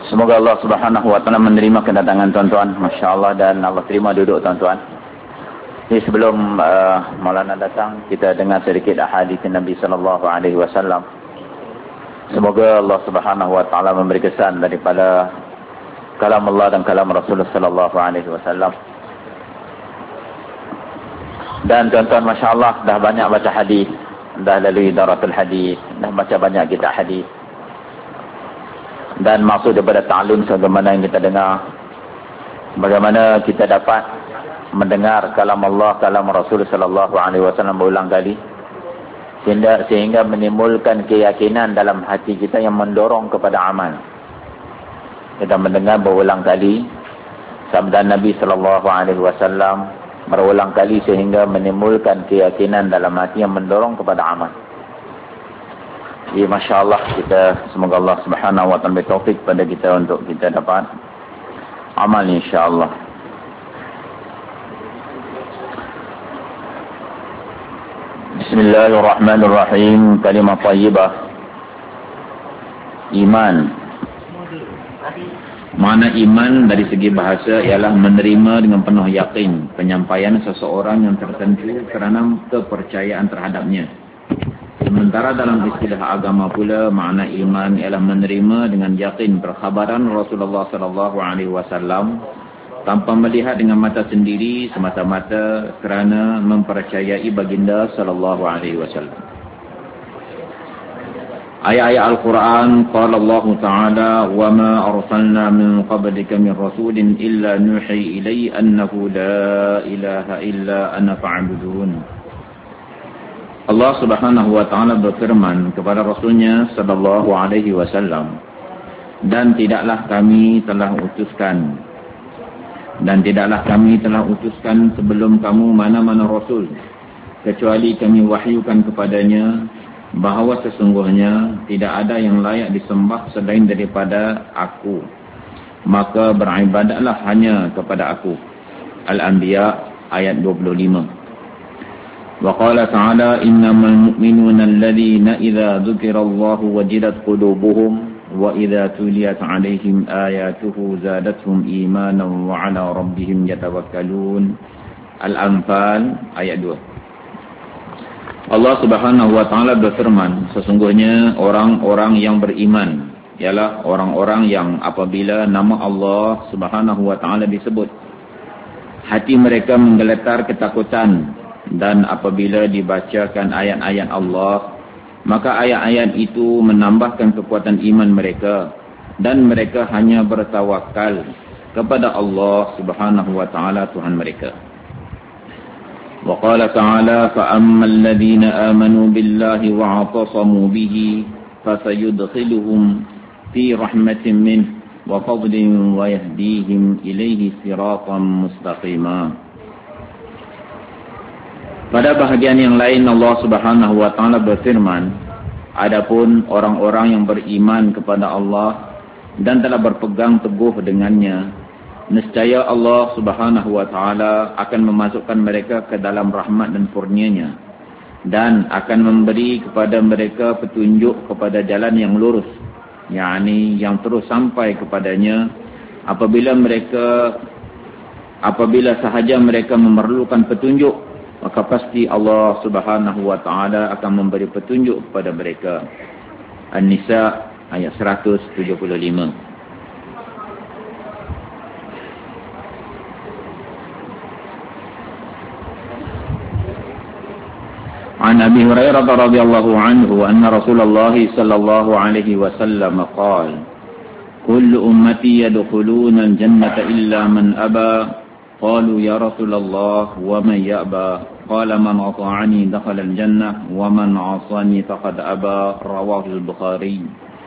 Semoga Allah Subhanahu wa taala menerima kedatangan tuan-tuan, masya-Allah, dan Allah terima duduk tuan-tuan. Jadi sebelum Maulana datang, kita dengar sedikit ahadits Nabi sallallahu alaihi wasallam. Semoga Allah Subhanahu wa taala memberi kesan daripada kalam Allah dan kalam Rasulullah sallallahu alaihi wasallam. Dan tuan-tuan, masya-Allah, dah banyak baca hadis, dah lalui daratul hadis, dah baca banyak kitab hadis. Dan maksud daripada ta'lim sebagaimana yang kita dengar, bagaimana kita dapat mendengar kalam Allah, kalam Rasul sallallahu alaihi wasallam berulang kali, sehingga menimbulkan keyakinan dalam hati kita yang mendorong kepada amal. Kita mendengar berulang kali sabda Nabi sallallahu alaihi wasallam berulang kali sehingga menimbulkan keyakinan dalam hati yang mendorong kepada amal. Jadi masya-Allah, kita semoga Allah Subhanahu wa taala beri taufik pada kita untuk kita dapat amal insya-Allah. Bismillahirrahmanirrahim. Kalimah thayyibah. Iman. Makna iman dari segi bahasa ialah menerima dengan penuh yakin penyampaian seseorang yang tertentu kerana kepercayaan terhadapnya. Sementara dalam istilah agama pula, makna iman ialah menerima dengan yakin perkhabaran Rasulullah sallallahu alaihi wasallam tanpa melihat dengan mata sendiri, semata-mata kerana mempercayai baginda sallallahu alaihi wasallam. Ayat-ayat Al-Quran, qala Allah Ta'ala, wa ma arsalna min qablika min rasulin illa nuhi ilaihi annahu la ilaha illa ana fa'budun. Allah Subhanahu wa taala berfirman kepada Rasulnya sallallahu alaihi wasallam, dan tidaklah kami telah utuskan sebelum kamu mana-mana rasul kecuali kami wahyukan kepadanya bahawa sesungguhnya tidak ada yang layak disembah selain daripada aku, maka beribadatlah hanya kepada aku. Al-Anbiya ayat 25. وقال تعالى إنما المؤمنون الذين إذا ذكر الله وجلت قلوبهم وإذا تليت عليهم آياته زادتهم إيمانا وعلى ربهم يتوكلون. Al-Anfal ayat 2. Allah Subhanahu wa taala berfirman, sesungguhnya orang-orang yang beriman ialah orang-orang yang apabila nama Allah Subhanahu wa taala disebut, hati mereka menggeletar ketakutan. Dan apabila dibacakan ayat-ayat Allah, maka ayat-ayat itu menambahkan kekuatan iman mereka, dan mereka hanya bertawakal kepada Allah Subhanahu wa taala Tuhan mereka. Wa qala ta'ala, fa ammal ladzina amanu billahi wa 'atasamu bihi fasayudkhiluhum fi rahmatin min wa fadlin wa yahdihim ilaihi siratan mustaqima. Pada bahagian yang lain Allah Subhanahu wa taala berfirman, adapun orang-orang yang beriman kepada Allah dan telah berpegang teguh dengannya, nescaya Allah Subhanahu wa taala akan memasukkan mereka ke dalam rahmat dan kurnia-Nya, dan akan memberi kepada mereka petunjuk kepada jalan yang lurus, yakni yang terus sampai kepadanya apabila sahaja mereka memerlukan petunjuk, maka pasti Allah Subhanahu wa taala akan memberi petunjuk kepada mereka. An-Nisa ayat 175. An Abi Hurairah radhiyallahu anhu anna Rasulullah sallallahu alaihi wasallam qala, kullu ummati yadkhuluna al-jannata illa man aba. قالوا يا رسول الله ومن يأبى قال من أطاعني دخل الجنة ومن عصاني فقد أبى. رواه البخاري.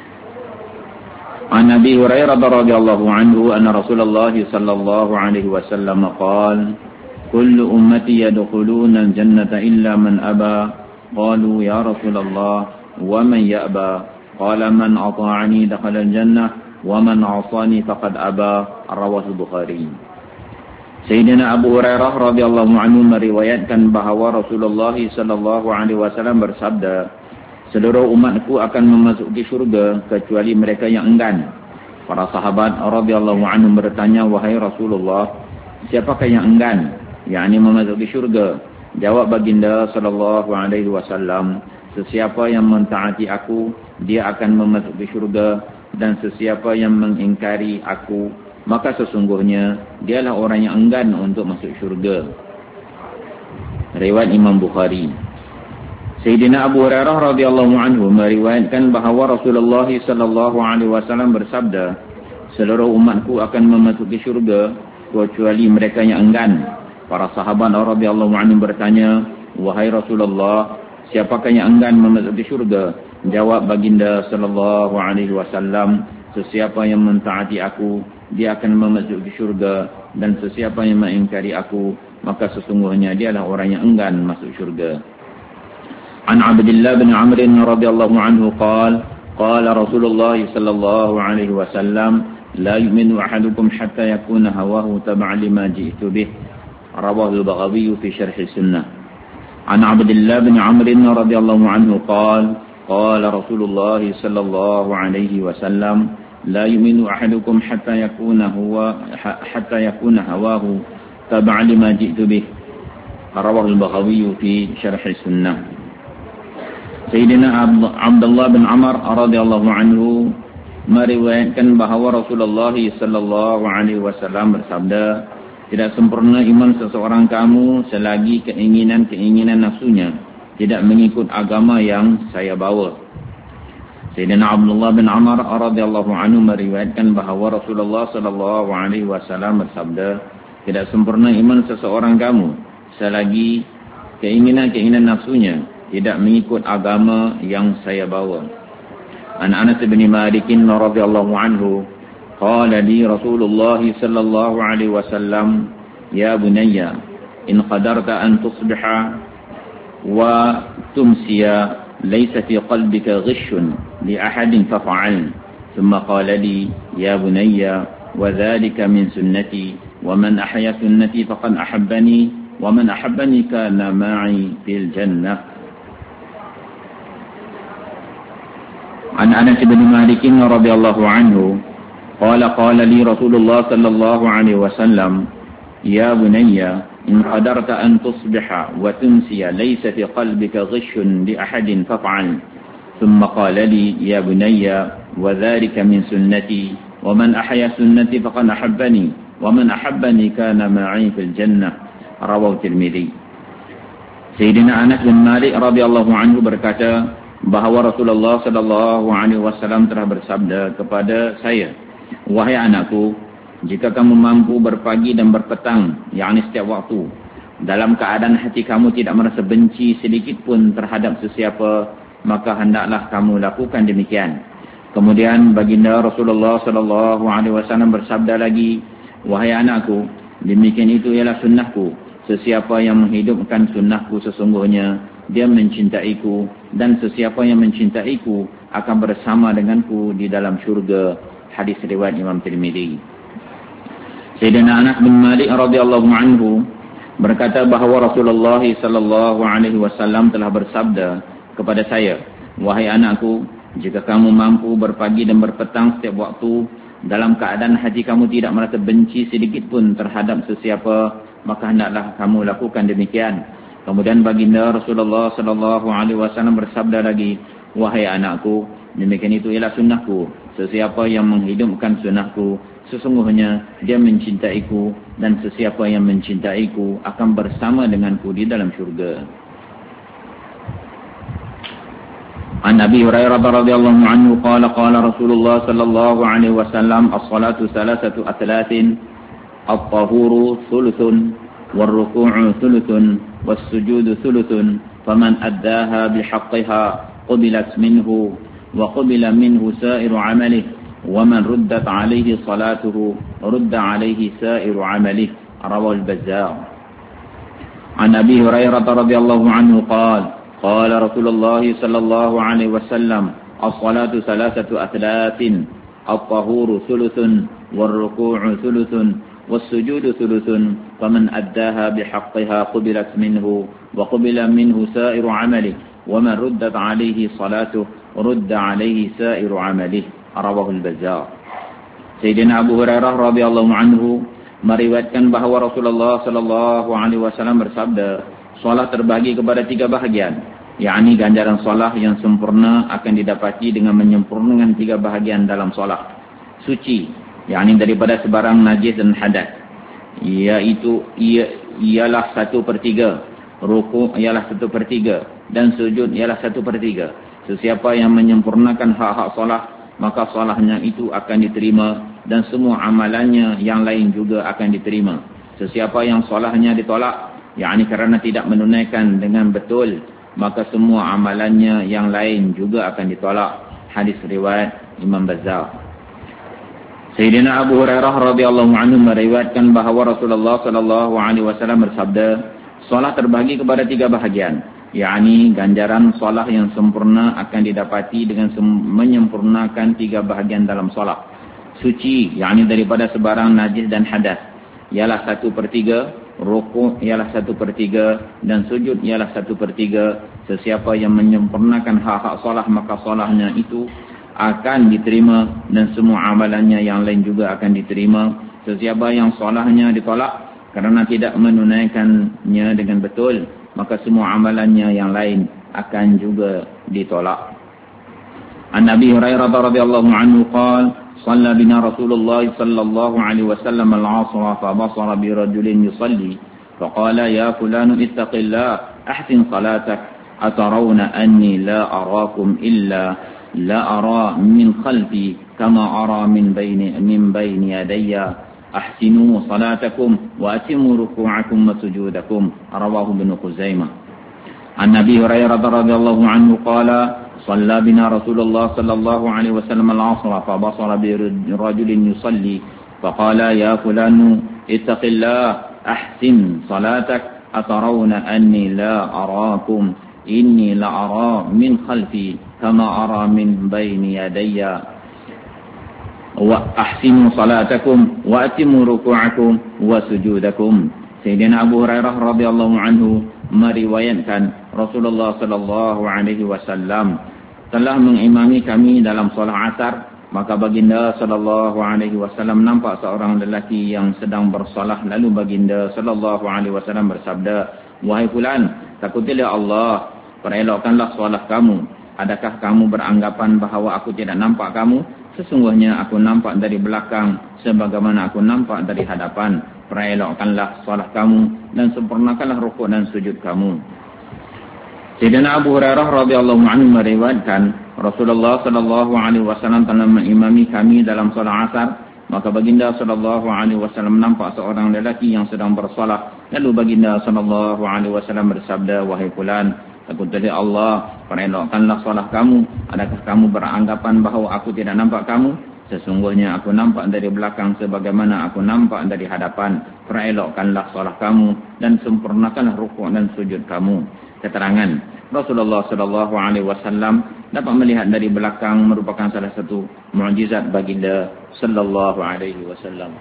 عن أبي هريرة رضي الله عنه أن رسول الله صلى الله عليه وسلم قال كل أمتي يدخلون الجنة إلا من أبى قالوا يا رسول الله ومن يأبى قال من أطاعني دخل الجنة ومن عصاني فقد أبى. رواه البخاري. Sayyidina Abu Hurairah radhiyallahu anhu meriwayatkan bahawa Rasulullah sallallahu alaihi wasallam bersabda, seluruh umatku akan memasuki syurga kecuali mereka yang enggan. Para sahabat radhiyallahu anhum bertanya, wahai Rasulullah, siapakah yang enggan, yakni memasuki syurga? Jawab baginda sallallahu alaihi wasallam, sesiapa yang mentaati aku, dia akan memasuki syurga, dan sesiapa yang mengingkari aku, maka sesungguhnya dialah orang yang enggan untuk masuk syurga. Riwayat Imam Bukhari. Sayyidina Abu Hurairah radhiyallahu anhu meriwayatkan bahawa Rasulullah sallallahu alaihi wasallam bersabda, seluruh umatku akan memasuki syurga kecuali mereka yang enggan. Para sahabat radhiyallahu anhum bertanya, wahai Rasulullah, siapakah yang enggan memasuki syurga? Jawab baginda sallallahu alaihi wasallam, sesiapa yang mentaati aku, dia akan memasuki syurga, dan sesiapa yang mengingkari aku, maka sesungguhnya dialah orang yang enggan masuk syurga. An Abdullah bin Amr radhiyallahu anhu qala qala Rasulullah sallallahu alaihi wasallam, la yu'minu ahadukum hatta yakuna hawahu tab'an lima ji'tu bih. Rawahu al-Baghawi fi syarh sunnah. An Abdullah bin Amr radhiyallahu anhu qala Rasulullah sallallahu alaihi wasallam, la yu'minu ahadukum hatta yakuna hawahu tab'an lima ji'tu bih. Rawahu al-Baghawi fi syarh sunnah. Sayyidina Abdullah bin Amr radhiyallahu anhu meriwayatkan bahawa Rasulullah sallallahu alaihi wasallam bersabda, tidak sempurna iman seseorang kamu selagi keinginan nafsunya tidak mengikut agama yang saya bawa. Sayyidina Abdullah bin Amr radhiyallahu anhu meriwayatkan bahawa Rasulullah sallallahu alaihi wasallam bersabda, tidak sempurna iman seseorang kamu selagi keinginan nafsunya tidak mengikut agama yang saya bawa. An Anas bin Malik radhiyallahu anhu qala li Rasulullah sallallahu alaihi wasallam, ya bunayya, in qadarta an tusbiha wa tumsiya laysa fi qalbika ghishun li ahadin faf'al. Thumma qala li, ya bunayya, wa dhalika min sunnati, wa man ahya sunnati faqad ahabbani, wa man ahabbani kana ma'i fil jannah. An Anas bin Malik radhiyallahu anhu قال لي رسول الله صلى الله عليه وسلم, يا بني إن قدرت أن تصبح وتمسي ليس في قلبك غش لأحد فافعل. ثم قال لي, يا بني وذلك من سنتي, ومن أحيا سنتي فقد أحبني, ومن أحبني كان معي في الجنة. رواه الترمذي. Sayyidina Anas bin Malik radhiyallahu anhu berkata bahawa Rasulullah sallallahu alaihi wasallam telah bersabda kepada saya, wahai anakku, jika kamu mampu berpagi dan berpetang, yakni setiap waktu, dalam keadaan hati kamu tidak merasa benci sedikit pun terhadap sesiapa, maka hendaklah kamu lakukan demikian. Kemudian baginda Rasulullah sallallahu alaihi wasallam bersabda lagi, wahai anakku, demikian itu ialah sunnahku. Sesiapa yang menghidupkan sunnahku sesungguhnya dia mencintaiku, dan sesiapa yang mencintaiku akan bersama denganku di dalam syurga. Hadis riwayat Imam Tirmidzi. Sayyidina Anas bin Malik radhiyallahu anhu berkata bahawa Rasulullah sallallahu alaihi wasallam telah bersabda kepada saya, wahai anakku, jika kamu mampu berpagi dan berpetang setiap waktu, dalam keadaan hati kamu tidak merasa benci sedikit pun terhadap sesiapa, maka hendaklah kamu lakukan demikian. Kemudian baginda Rasulullah sallallahu alaihi wasallam bersabda lagi, wahai anakku, demikian itu ialah sunnahku. Sesiapa yang menghidupkan sunnahku, sesungguhnya dia mencintaiku, dan sesiapa yang mencintaiku akan bersama denganku di dalam syurga. An Abi Hurairah radhiyallahu anhu qala Rasulullah sallallahu alaihi wasallam, as-salatu salasatu atlathin, at-tahuru thuluthun, war-ruku'u thuluthun, was-sujudu thuluthun, faman addaha bihaqqiha qubilat minhu وقبل منه سائر عمله ومن ردت عليه صلاته رد عليه سائر عمله. رواه البزار. عن أبي هريرة رضي الله عنه قال رسول الله صلى الله عليه وسلم, الصلاة ثلاثة أثلاث, الطهور ثلث, والركوع ثلث, والسجود ثلث, فمن أداها بحقها قبلت منه وقبل منه سائر عمله ومن ردت عليه صلاته رد عليه سائر عمله. رواه البزار. Sayyidina Abu Hurairah radhiyallahu anhu meriwayatkan bahawa Rasulullah sallallahu alaihi wasallam bersabda, solat terbagi kepada 3 bahagian, yakni ganjaran solat yang sempurna akan didapati dengan menyempurnakan 3 bahagian dalam solat. Suci, yakni daripada sebarang najis dan hadas, iaitu ialah 1/3, rukuk ialah 1/3 dan sujud ialah 1/3. Sesiapa yang menyempurnakan hak-hak solat, maka solatnya itu akan diterima dan semua amalannya yang lain juga akan diterima. Sesiapa yang solatnya ditolak, yakni kerana tidak menunaikan dengan betul, maka semua amalannya yang lain juga akan ditolak. Hadis riwayat Imam Bazzar. Sayyidina Abu Hurairah radhiyallahu anhu meriwayatkan bahawa Rasulullah sallallahu alaihi wasallam bersabda, solat terbagi kepada 3 bahagian, yakni ganjaran solat yang sempurna akan didapati dengan menyempurnakan 3 bahagian dalam solat. Suci, yakni daripada sebarang najis dan hadas, ialah 1/3, rukuk ialah 1/3 dan sujud ialah 1/3. Sesiapa yang menyempurnakan hak-hak solat, maka solatnya itu akan diterima dan semua amalannya yang lain juga akan diterima. Sesiapa yang solatnya ditolak kerana tidak menunaikannya dengan betul, maka semua amalannya yang lain akan juga ditolak. An Nabi Hurairah radhiyallahu anhu qala, صلى بنا رسول الله صلى الله عليه وسلم العصر فبصر برجل يصلي فقال يا فلان اتق الله أحسن صلاتك أترون أني لا أراكم إلا لا أرى من خلفي كما أرى من بين يدي أحسنوا صلاتكم وأتموا ركوعكم وسجودكم. رواه ابن خزيمة. عن أبي هريرة رضي الله عنه قال صلى بنا رسول الله صلى الله عليه وسلم العصر فبصر برجل يصلي فقال يا فلان اتق الله أحسن صلاتك أترون أني لا أراكم إني لأرى من خلفي كما أرى من بين يدي وأحسنوا صلاتكم وأتموا ركوعكم وسجودكم. Sayyidina Abu Hurairah radhiyallahu anhu meriwayatkan Rasulullah sallallahu alaihi wasallam telah mengimami kami dalam solat asar, maka baginda sallallahu alaihi wasallam nampak seorang lelaki yang sedang bersolat, lalu baginda sallallahu alaihi wasallam bersabda, wahai fulan, takutilah Allah, perelokkanlah solat kamu. Adakah kamu beranggapan bahawa aku tidak nampak kamu? Sesungguhnya aku nampak dari belakang sebagaimana aku nampak dari hadapan. Perelokkanlah solat kamu dan sempurnakanlah rukuk dan sujud kamu. Sayyidina Abu Hurairah radhiyallahu anhu meriwayatkan Rasulullah sallallahu alaihi wasallam telah mengimami kami dalam solat asar, maka baginda sallallahu alaihi wasallam nampak seorang lelaki yang sedang bersolat, lalu baginda sallallahu alaihi wasallam bersabda, wahai fulan, takutilah Allah, perelokkanlah solat kamu. Adakah kamu beranggapan bahawa aku tidak nampak kamu? Sesungguhnya aku nampak dari belakang sebagaimana aku nampak dari hadapan. Perelokkanlah solat kamu dan sempurnakanlah rukuk dan sujud kamu. Keterangan, Rasulullah sallallahu alaihi wasallam dapat melihat dari belakang merupakan salah satu mukjizat baginda sallallahu alaihi wasallam.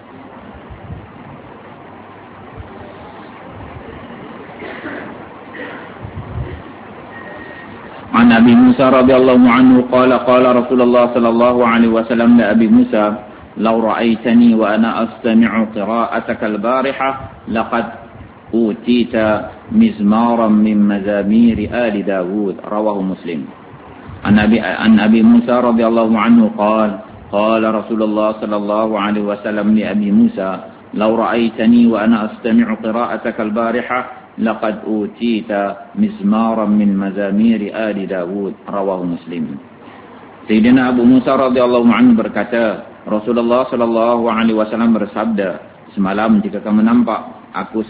عن أبي موسى رضي الله عنه قال قال رسول الله صلى الله عليه وسلم لأبي موسى لو رأيتني وأنا أستمع قراءتك البارحة لقد أوتيت مزمارا من مزامير آل داود. رواه مسلم. عن أبي موسى رضي الله عنه قال قال رسول الله صلى الله عليه وسلم لأبي موسى لو رأيتني وأنا أستمع قراءتك البارحة laqad utita mizmaran min mazamir ali Dawud. Rawahu Muslim. Sayyidina Abu Musa radhiyallahu anhu berkata, Rasulullah sallallahu alaihi wasallam bersabda, semalam jika kamu nampak aku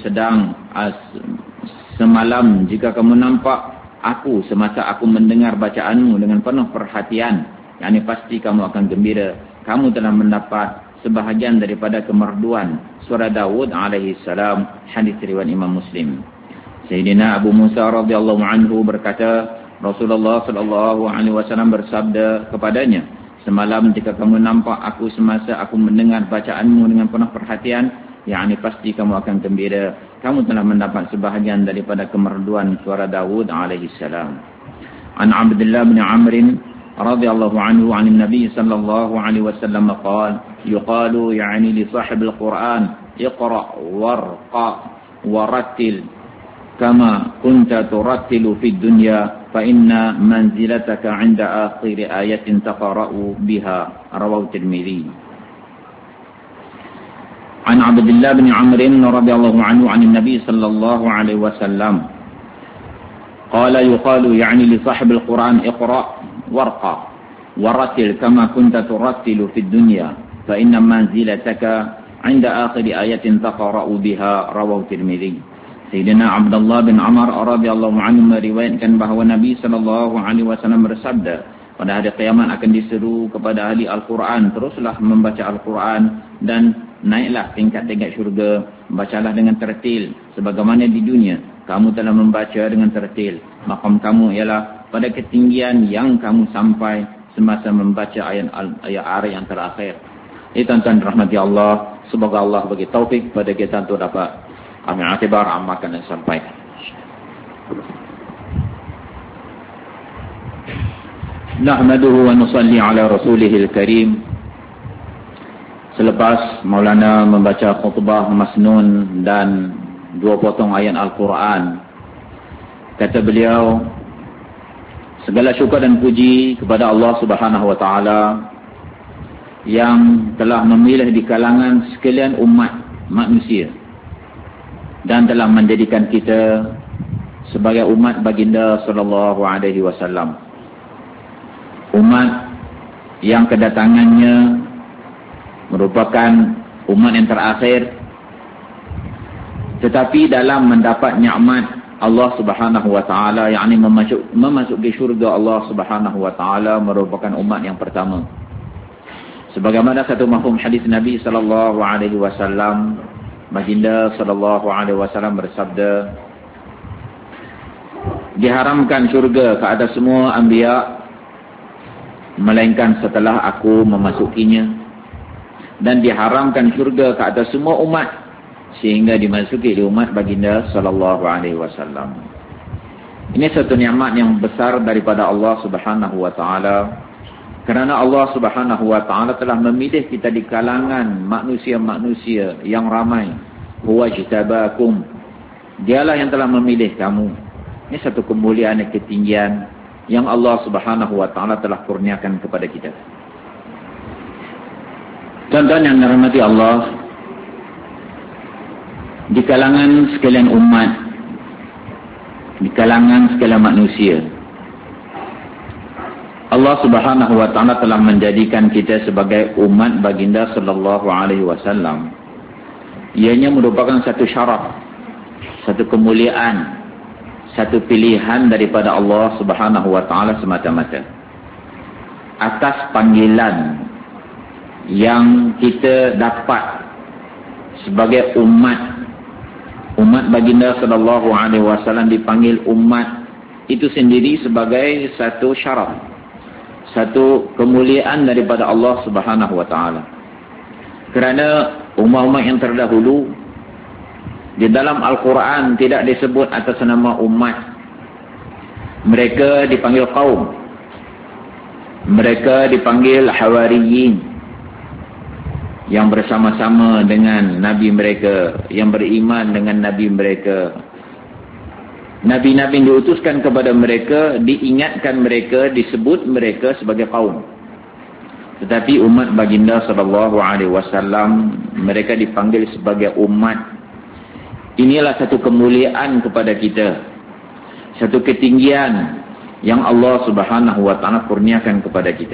semasa aku mendengar bacaanmu dengan penuh perhatian, yakni pasti kamu akan gembira. Kamu telah mendapat sebahagian daripada kemerduan surah Dawud alaihi salam. Hadis riwayat Imam Muslim. Sayyidina Abu Musa radhiyallahu anhu berkata, Rasulullah sallallahu alaihi wasallam bersabda kepadanya, semalam jika kamu nampak aku semasa aku mendengar bacaanmu dengan penuh perhatian, yakni pasti kamu akan gembira. Kamu telah mendapat sebahagian daripada kemerduan suara Dawud alaihi salam. An Abdullah bin Amr رضي الله عنه عن النبي صلى الله عليه وسلم قال يقال يعني لصاحب القرآن اقرأ وارقى ورتل كما كنت ترتل في الدنيا فإن منزلتك عند آخر آية تقرأ بها رواه الترمذي. عن عبد الله بن عمرو رضي الله عنه عن النبي صلى الله عليه وسلم قال يقال يعني لصاحب القرآن اقرأ وارقى ورتل كما كنت ترتل في الدنيا فإن منزلتك عند آخر آية تقرأ بها رواه الترمذي. Sayyidina Abdullah bin Amr radhiyallahu anhu meriwayatkan bahawa Nabi SAW bersabda, pada hari kiamat akan diseru kepada ahli Al-Quran, teruslah membaca Al-Quran dan naiklah tingkat-tingkat syurga, bacalah dengan tertil sebagaimana di dunia kamu telah membaca dengan tertil. Maqam kamu ialah pada ketinggian yang kamu sampai semasa membaca ayat yang terakhir. Tuan-tuan rahmati Allah, semoga Allah bagi taufik pada kita untuk dapat ambil atibar amalkan dan sampaikan. Nahmaduhu wa nusalli ala rasulihil karim. Selepas Maulana membaca khutbah masnun dan 2 potong ayat Al-Quran, kata beliau, segala syukur dan puji kepada Allah Subhanahu wa taala yang telah memilih di kalangan sekalian umat manusia dan telah menjadikan kita sebagai umat baginda sallallahu alaihi wasallam. Umat yang kedatangannya merupakan umat yang terakhir, tetapi dalam mendapat nikmat Allah Subhanahu wa taala, yakni memasuki syurga Allah Subhanahu wa taala, merupakan umat yang pertama. Sebagaimana satu mafhum hadis Nabi sallallahu alaihi wasallam, baginda sallallahu alaihi wasallam bersabda, diharamkan syurga ke atas semua anbiya melainkan setelah aku memasukinya, dan diharamkan syurga ke atas semua umat sehingga dimasuki di umat baginda sallallahu alaihi wasallam. Ini satu nikmat yang besar daripada Allah Subhanahu wa taala, kerana Allah Subhanahu wa taala telah memilih kita di kalangan manusia-manusia yang ramai. Huwa jtabakum, dialah yang telah memilih kamu. Ini satu kemuliaan dan ketinggian yang Allah Subhanahu wa taala telah kurniakan kepada kita. Tuan-tuan yang dirahmati Allah, di kalangan sekalian umat, di kalangan sekalian manusia, Allah Subhanahu wa taala telah menjadikan kita sebagai umat baginda sallallahu alaihi wasallam. Ianya merupakan satu syaraf, satu kemuliaan, satu pilihan daripada Allah Subhanahu wa taala semata-mata atas panggilan yang kita dapat sebagai umat baginda sallallahu alaihi wasallam. Dipanggil umat itu sendiri sebagai satu syaraf, satu kemuliaan daripada Allah Subhanahu wa taala. Kerana umat-umat yang terdahulu di dalam Al-Quran tidak disebut atas nama umat. Mereka dipanggil kaum, mereka dipanggil hawariyin, yang bersama-sama dengan Nabi mereka, yang beriman dengan Nabi mereka. Nabi-Nabi yang diutuskan kepada mereka, diingatkan mereka, disebut mereka sebagai kaum. Tetapi umat baginda sallallahu alaihi wasallam, mereka dipanggil sebagai umat. Inilah satu kemuliaan kepada kita, satu ketinggian yang Allah Subhanahu wa taala kurniakan kepada kita.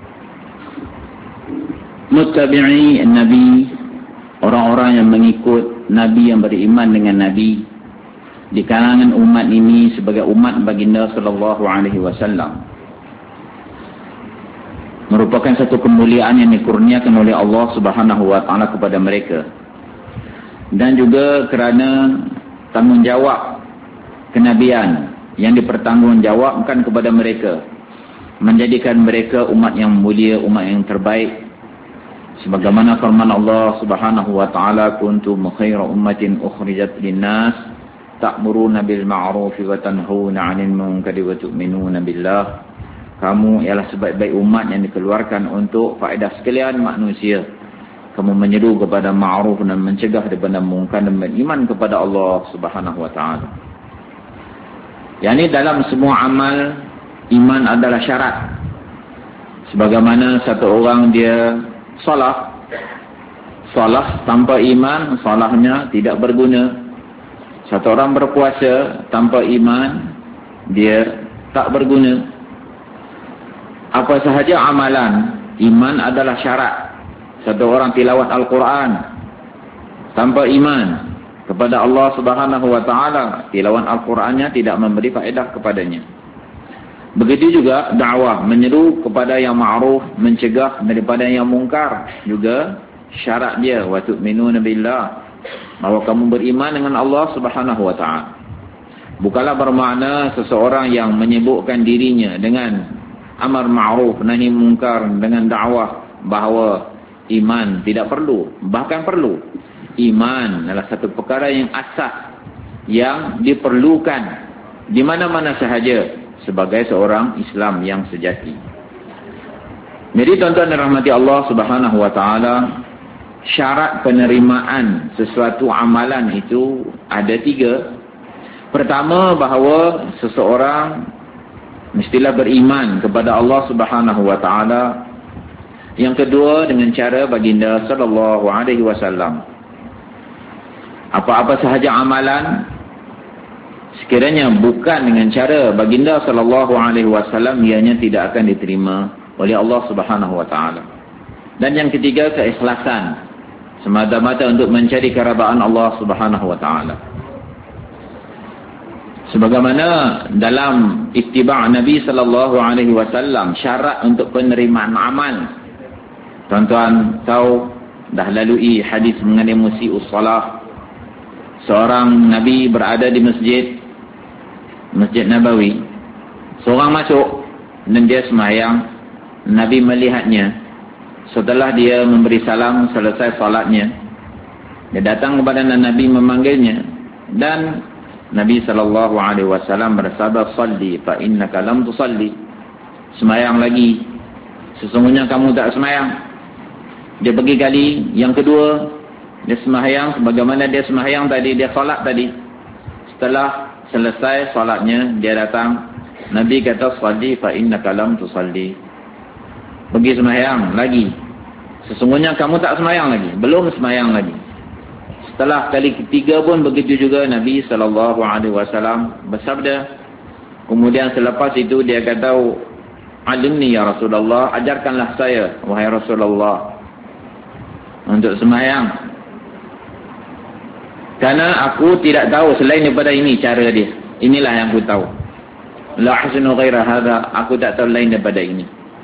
Muttabi'i Nabi, orang-orang yang mengikut Nabi, yang beriman dengan Nabi di kalangan umat ini sebagai umat baginda sallallahu alaihi wasallam, merupakan satu kemuliaan yang dikurniakan oleh Allah Subhanahu wa taala kepada mereka. Dan juga kerana tanggungjawab kenabian yang dipertanggungjawabkan kepada mereka, menjadikan mereka umat yang mulia, umat yang terbaik. Sebagaimana firman Allah Subhanahu wa taala, kuntum khaira ummatin ukhrijat linnas ta'muruna bil ma'ruf wa tanhauna 'anil munkari wa tu'minuna billah kamu ialah sebaik-baik umat yang dikeluarkan untuk faedah sekalian manusia. Kamu menyeru kepada ma'ruf dan mencegah daripada mungkar dan beriman kepada Allah Subhanahu wa taala. Yang ini dalam semua amal, iman adalah syarat. Sebagaimana satu orang dia solat tanpa iman, solatnya tidak berguna. Satu orang berpuasa tanpa iman, dia tak berguna. Apa sahaja amalan, iman adalah syarat. Satu orang tilawat Al-Quran tanpa iman kepada Allah Subhanahu wa taala, tilawat Al-Qurannya tidak memberi faedah kepadanya. Begitu juga dakwah, menyeru kepada yang ma'ruf, mencegah daripada yang mungkar, juga syarat dia wa tu'minuna billah, bahwa kamu beriman dengan Allah Subhanahu wa taala. Bukanlah bermakna seseorang yang menyibukkan dirinya dengan amar ma'ruf nahi mungkar dengan dakwah bahawa iman tidak perlu. Bahkan perlu. Iman adalah satu perkara yang asas, yang diperlukan di mana-mana sahaja sebagai seorang Islam yang sejati. Jadi tuan-tuan dan rahmati Allah Subhanahu wa taala, syarat penerimaan sesuatu amalan itu ada 3. Pertama, bahawa seseorang mestilah beriman kepada Allah Subhanahu wa taala. Yang kedua, dengan cara baginda sallallahu alaihi wasallam. Apa-apa sahaja amalan sekiranya bukan dengan cara baginda sallallahu alaihi wasallam, ianya tidak akan diterima oleh Allah Subhanahu wa taala. Dan yang ketiga, keikhlasan, semata-mata untuk mencari keridaan Allah Subhanahu wa taala. Sebagaimana dalam ittiba' Nabi sallallahu alaihi wasallam, syarat untuk penerimaan amal. Tuan-tuan tahu, dah lalui hadis mengenai musii'us salah. Seorang Nabi berada di Masjid Nabawi. Seorang masuk dan dia sembahyang. Nabi melihatnya. Setelah dia memberi salam, selesai salatnya, dia datang kepada Nabi memanggilnya. Dan Nabi SAW bersabda, "Salli fa innaka lam tusalli." Sembahyang lagi, sesungguhnya kamu tak sembahyang. Dia pergi kali yang kedua, dia sembahyang sebagaimana dia sembahyang tadi, dia solat tadi. Setelah selesai solatnya, dia datang. Nabi kata, "Salli fa innaka lam tusalli." Pergi sembahyang lagi, sesungguhnya kamu tak sembahyang lagi, belum sembahyang lagi. Setelah kali ketiga pun begitu juga, Nabi SAW bersabda. Kemudian selepas itu dia kata, "Alimni ya Rasulullah, ajarkanlah saya wahai Rasulullah untuk sembahyang, karena aku tidak tahu selain daripada ini cara dia. Inilah yang aku tahu. La ahsinu ghaira hadha, aku tak tahu lain daripada ini.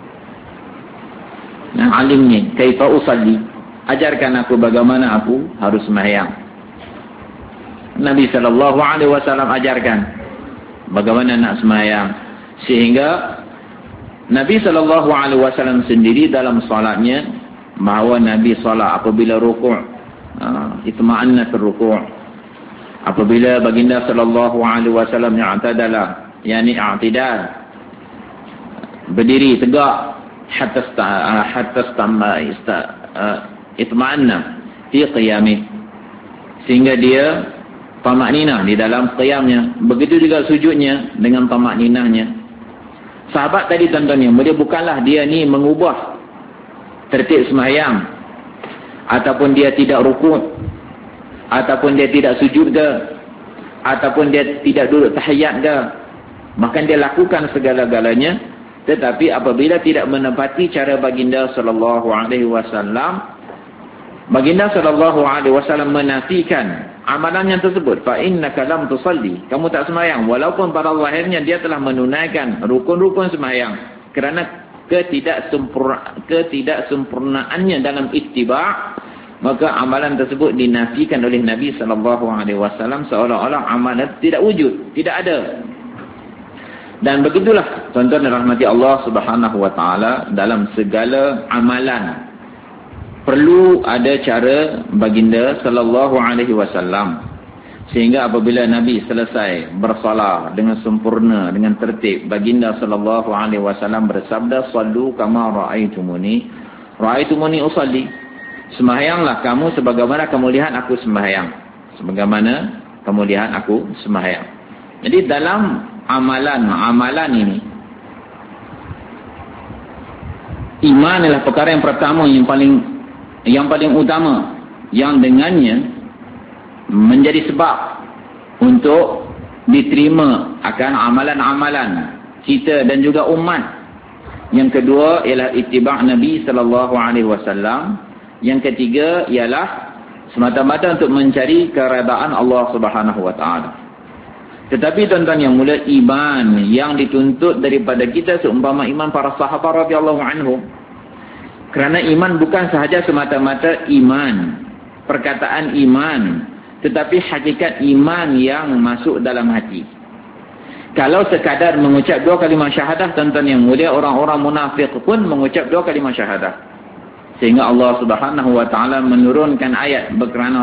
Nah, alimni kaifa usalli, ajarkan aku bagaimana aku harus sembahyang." Nabi SAW ajarkan bagaimana nak sembahyang, sehingga Nabi SAW sendiri dalam salatnya, bahawa Nabi salat apabila rukuk, itma'anna fi rukuk. Apabila baginda SAW i'tadala, yani i'tidal, berdiri tegak, hatta itma'anna fi qiyamih, sehingga dia tamakninah di dalam qiyamnya. Begitu juga sujudnya dengan tamakninahnya. Sahabat tadi tuan-tuan, dia bukanlah dia ni mengubah tertib sembahyang, ataupun dia tidak rukuk, ataupun dia tidak sujud ke, ataupun dia tidak duduk tahiyat ke. Bahkan dia lakukan segala-galanya. Tetapi apabila tidak menepati cara baginda sallallahu alaihi wasallam, baginda sallallahu alaihi wasallam menafikan amalannya tersebut. Fa innaka lam tusalli, kamu tak sembahyang, walaupun pada zahirnya dia telah menunaikan rukun-rukun sembahyang. Kerana ketidaksempurnaannya dalam ittiba', maka amalan tersebut dinafikan oleh Nabi SAW, seolah-olah amalan tidak wujud, tidak ada. Dan begitulah tuan-tuan dan rahmati Allah Subhanahu wa taala, dalam segala amalan perlu ada cara baginda sallallahu alaihi wasallam. Sehingga apabila Nabi selesai bersalah dengan sempurna, dengan tertib, baginda sallallahu alaihi wasallam bersabda, "Sallu kama ra'aitumuni usalli." Sembahyanglah kamu sebagaimana kamu lihat aku sembahyang. Sebagaimana kamu lihat aku sembahyang. Jadi dalam amalan ini, iman adalah perkara yang pertama, yang paling utama, yang dengannya menjadi sebab untuk diterima akan amalan-amalan kita dan juga umat. Yang kedua ialah ittiba' Nabi sallallahu alaihi wasallam. Yang ketiga ialah semata-mata untuk mencari keredaan Allah Subhanahu wa taala. Tetapi tuan-tuan yang mulia, iman yang dituntut daripada kita seumpama iman para sahabat radhiyallahu anhum. Kerana iman bukan sahaja semata-mata iman, perkataan iman, tetapi hakikat iman yang masuk dalam hati. Kalau sekadar mengucap dua kalimah syahadah, tuan-tuan yang mulia, orang-orang munafik pun mengucap dua kalimah syahadah. Sehingga Allah Subhanahu wa taala menurunkan ayat berkenaan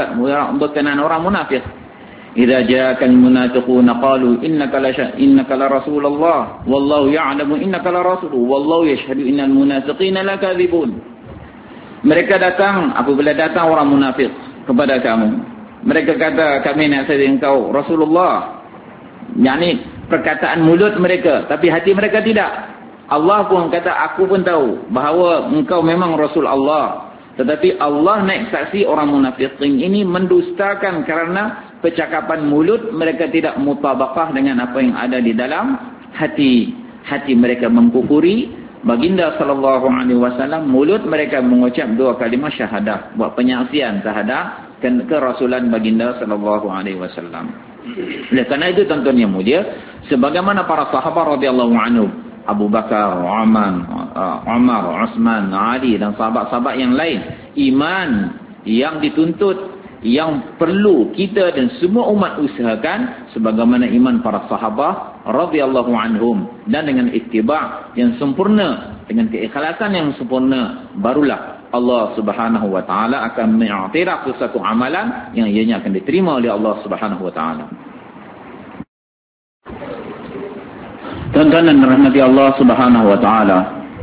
orang munafik. Idza ja'akal munafiquna qalu innaka la rasulullah wallahu ya'lamu innaka la rasuluhu wallahu yashhadu innal munafiqina lakadzibun. Mereka datang, apabila datang orang munafik kepada kamu, mereka kata, kami nasihat engkau Rasulullah. Yakni perkataan mulut mereka, tapi hati mereka tidak. Allah pun kata, aku pun tahu bahawa engkau memang Rasul Allah. Tetapi Allah naik saksi orang munafikin ini mendustakan kerana percakapan mulut mereka tidak mutabaqah dengan apa yang ada di dalam hati. Hati mereka mengkufuri baginda sallallahu alaihi wasallam, mulut mereka mengucap dua kalimah syahadah, buat penyaksian terhadap kerasulan baginda sallallahu alaihi wasallam. Oleh kerana itu tuan-tuan yang mulia, sebagaimana para sahabat radhiyallahu anhum, Abu Bakar, Umar, Uthman, Ali dan sahabat-sahabat yang lain, iman yang dituntut, yang perlu kita dan semua umat usahakan sebagaimana iman para sahabat radhiyallahu anhum, dan dengan ittiba' yang sempurna, dengan keikhlasan yang sempurna, barulah Allah Subhanahu wa taala akan mengiktiraf sesuatu amalan yang ianya akan diterima oleh Allah Subhanahu wa taala. Tuan-tuan dan rahmati Allah Subhanahu wa taala,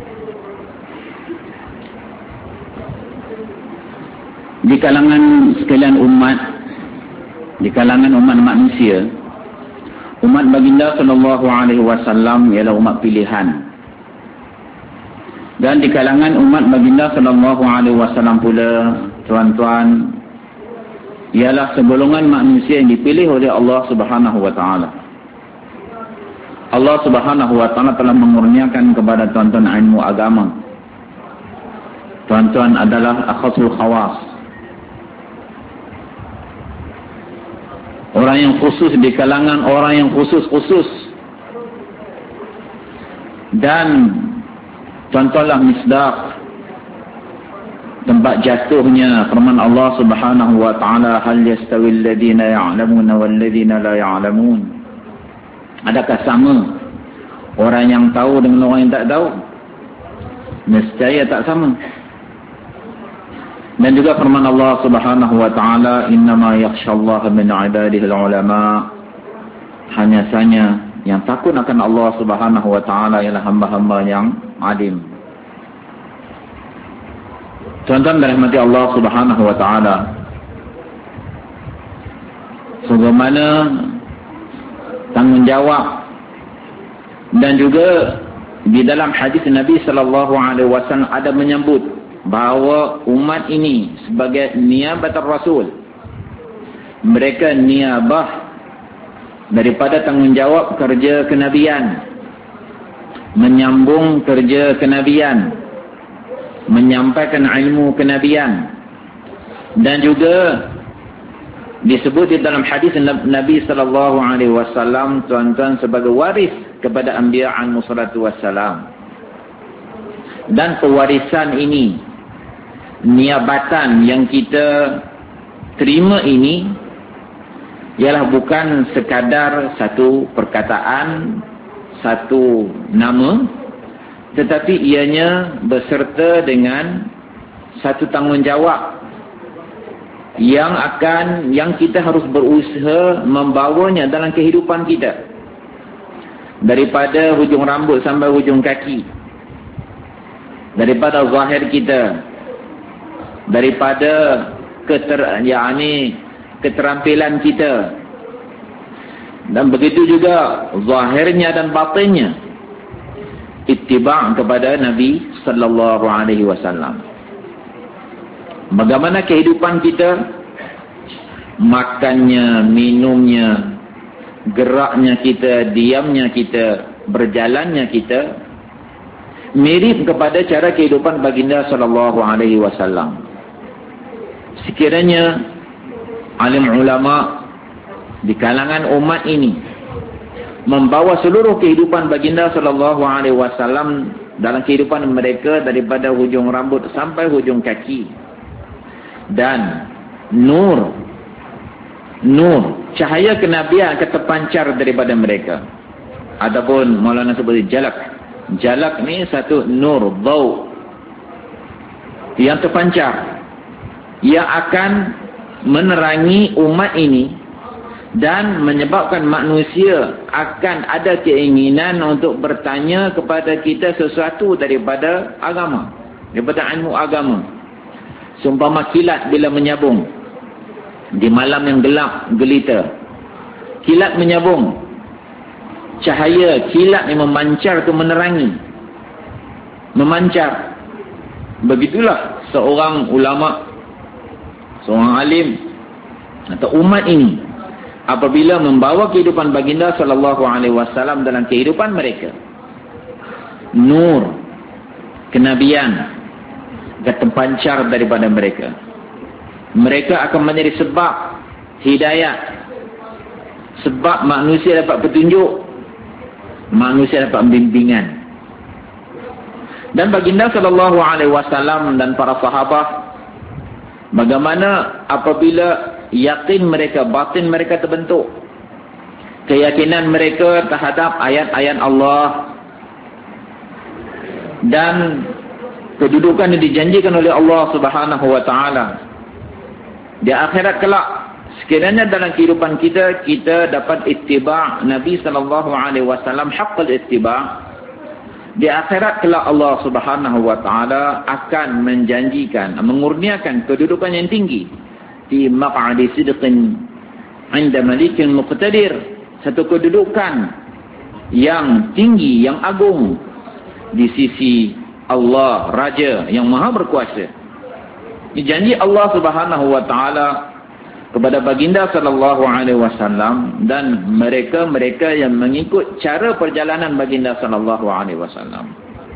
di kalangan sekalian umat, di kalangan umat manusia, umat baginda sallallahu alaihi wasallam ialah umat pilihan. Dan di kalangan umat baginda sallallahu alaihi wasallam pula, tuan-tuan, ialah segolongan manusia yang dipilih oleh Allah Subhanahu wa taala. Allah Subhanahu wa taala telah mengurniakan kepada tuan-tuan ilmu agama. Tuan-tuan adalah akhasul khawas, orang yang khusus di kalangan orang yang khusus-khusus. Dan tuan-tuanlah misdaq, tempat jatuhnya firman Allah Subhanahu wa taala, hal yastawil ladina ya'lamuna wal ladina la ya'lamun. Adakah sama orang yang tahu dengan orang yang tak tahu? Nescaya tak sama. Dan juga firman Allah Subhanahu wa taala, innama yakhshallaha min ibadihi ulama. Hanya saja yang takut akan Allah Subhanahu wa taala ialah hamba-hamba yang alim. Tuan-tuan dirahmati Allah Subhanahu wa taala, sebagaimana tanggungjawab dan juga di dalam hadis Nabi sallallahu alaihi wasallam ada menyebut bahawa umat ini sebagai niabatul Rasul, mereka niabah daripada tanggungjawab kerja kenabian, menyambung kerja kenabian, menyampaikan ilmu kenabian, dan juga disebut di dalam hadis Nabi sallallahu alaihi wasallam, tuan-tuan, sebagai waris kepada anbiya alaihi wassalatu wassalam. Dan pewarisan ini, niabatan yang kita terima ini, ialah bukan sekadar satu perkataan, satu nama, tetapi ianya berserta dengan satu tanggungjawab yang kita harus berusaha membawanya dalam kehidupan kita. Daripada hujung rambut sampai hujung kaki. Daripada zahir kita. Daripada keterampilan kita. Dan begitu juga zahirnya dan batinnya. Ittiba' kepada Nabi sallallahu alaihi wasallam. Bagaimana kehidupan kita? Makannya, minumnya, geraknya kita, diamnya kita, berjalannya kita mirip kepada cara kehidupan baginda sallallahu alaihi wasallam. Sekiranya alim ulama di kalangan umat ini membawa seluruh kehidupan baginda sallallahu alaihi wasallam dalam kehidupan mereka daripada hujung rambut sampai hujung kaki, dan nur cahaya kenabian akan terpancar daripada mereka. Adapun Maulana sebut jalak ni satu nur, dhau yang terpancar, yang akan menerangi umat ini dan menyebabkan manusia akan ada keinginan untuk bertanya kepada kita sesuatu daripada agama, daripada ilmu agama. Seumpama kilat bila menyabung di malam yang gelap gelita, kilat menyabung, cahaya kilat yang memancar ke menerangi, memancar. Begitulah seorang ulama, seorang alim atau umat ini apabila membawa kehidupan baginda sallallahu alaihi wasallam dalam kehidupan mereka, nur kenabian akan terpancar daripada mereka. Mereka akan menjadi sebab hidayah, sebab manusia dapat petunjuk, manusia dapat bimbingan. Dan baginda sallallahu alaihi wasallam dan para sahabat, bagaimana apabila yakin mereka, batin mereka terbentuk, keyakinan mereka terhadap ayat-ayat Allah dan kedudukan yang dijanjikan oleh Allah Subhanahu wa taala di akhirat kelak. Sekiranya dalam kehidupan kita, kita dapat ittiba' Nabi sallallahu alaihi wasallam haqqul ittiba', di akhirat kelak Allah Subhanahu wa taala akan menjanjikan, mengurniakan kedudukan yang tinggi di maq'adi sidqin 'inda malikin muqtadir, satu kedudukan yang tinggi, yang agung di sisi Allah, Raja yang Maha Berkuasa. Ini janji Allah Subhanahu wa taala kepada baginda sallallahu alaihi wasallam dan mereka-mereka yang mengikut cara perjalanan baginda sallallahu alaihi wasallam.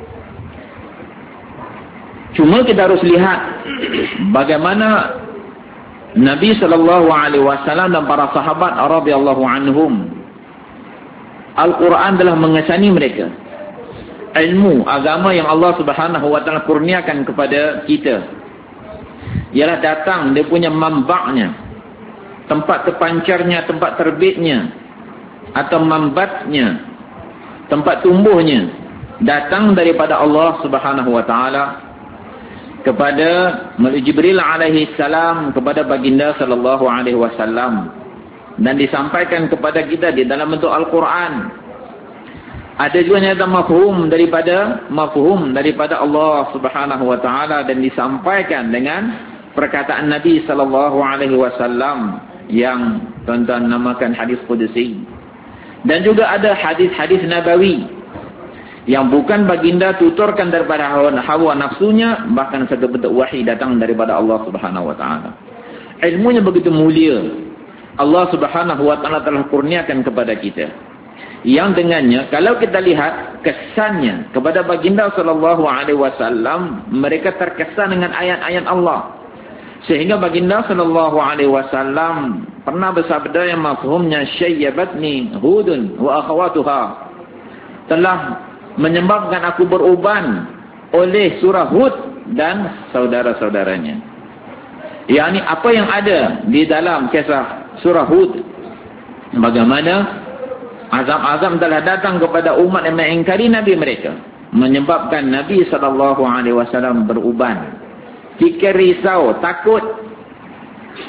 Cuma kita harus lihat bagaimana Nabi sallallahu alaihi wasallam dan para sahabat radhiyallahu anhum, Al-Quran telah mengesani mereka. Ilmu agama yang Allah Subhanahu wa taala kurniakan kepada kita ialah datang, dia punya manba'nya, tempat terpancarnya, tempat terbitnya atau mambatnya, tempat tumbuhnya, datang daripada Allah Subhanahu wa taala kepada Jibril alaihi salam kepada baginda sallallahu alaihi wasallam, dan disampaikan kepada kita di dalam bentuk Al-Quran. Ada juga nyata mafhum daripada Allah Subhanahu wa taala dan disampaikan dengan perkataan Nabi sallallahu alaihi wasallam yang tuan-tuan namakan hadis qudsi. Dan juga ada hadis-hadis nabawi yang bukan baginda tuturkan daripada hawa nafsunya, bahkan satu bentuk wahyi datang daripada Allah Subhanahu wa taala. Ilmunya begitu mulia, Allah Subhanahu wa taala telah kurniakan kepada kita, yang dengannya kalau kita lihat kesannya kepada baginda sallallahu alaihi wasallam, mereka terkesan dengan ayat-ayat Allah, sehingga baginda sallallahu alaihi wasallam pernah bersabda yang mafhumnya syayyabatni hudun wa akhawatuha, telah menyebabkan aku beruban oleh surah Hud dan saudara-saudaranya. Yakni apa yang ada di dalam kisah surah Hud, bagaimana azab-azab telah datang kepada umat yang mengingkari Nabi mereka, menyebabkan Nabi SAW beruban, fikir risau, takut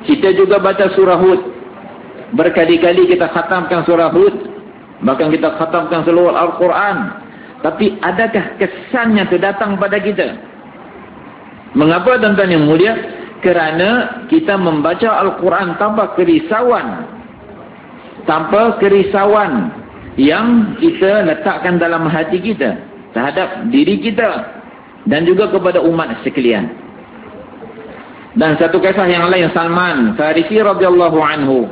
Kita juga baca surah Hud. Berkali-kali kita khatamkan surah Hud. Bahkan kita khatamkan seluruh Al-Quran. Tapi adakah kesannya itu datang pada kita? Mengapa tuan-tuan yang mulia? Kerana kita membaca Al-Quran tanpa kerisauan. Tanpa kerisauan yang kita letakkan dalam hati kita terhadap diri kita dan juga kepada umat sekalian. Dan satu kisah yang lain, Salman Farisi radhiyallahu anhu,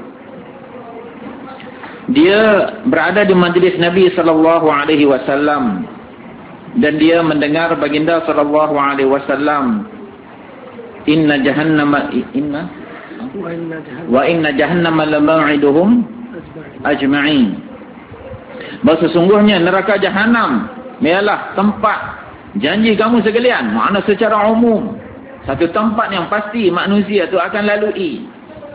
dia berada di majlis Nabi sallallahu alaihi wasallam dan dia mendengar baginda sallallahu alaihi wasallam, inna jahannama lamau'iduhum ajma'in. Bahawa sesungguhnya neraka jahanam ialah tempat janji kamu sekalian. Makna secara umum, satu tempat yang pasti manusia itu akan lalui.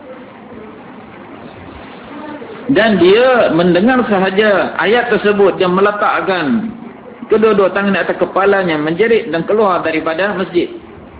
Dan dia mendengar sahaja ayat tersebut, dia meletakkan kedua-dua tangan di atas kepalanya, menjerit dan keluar daripada masjid.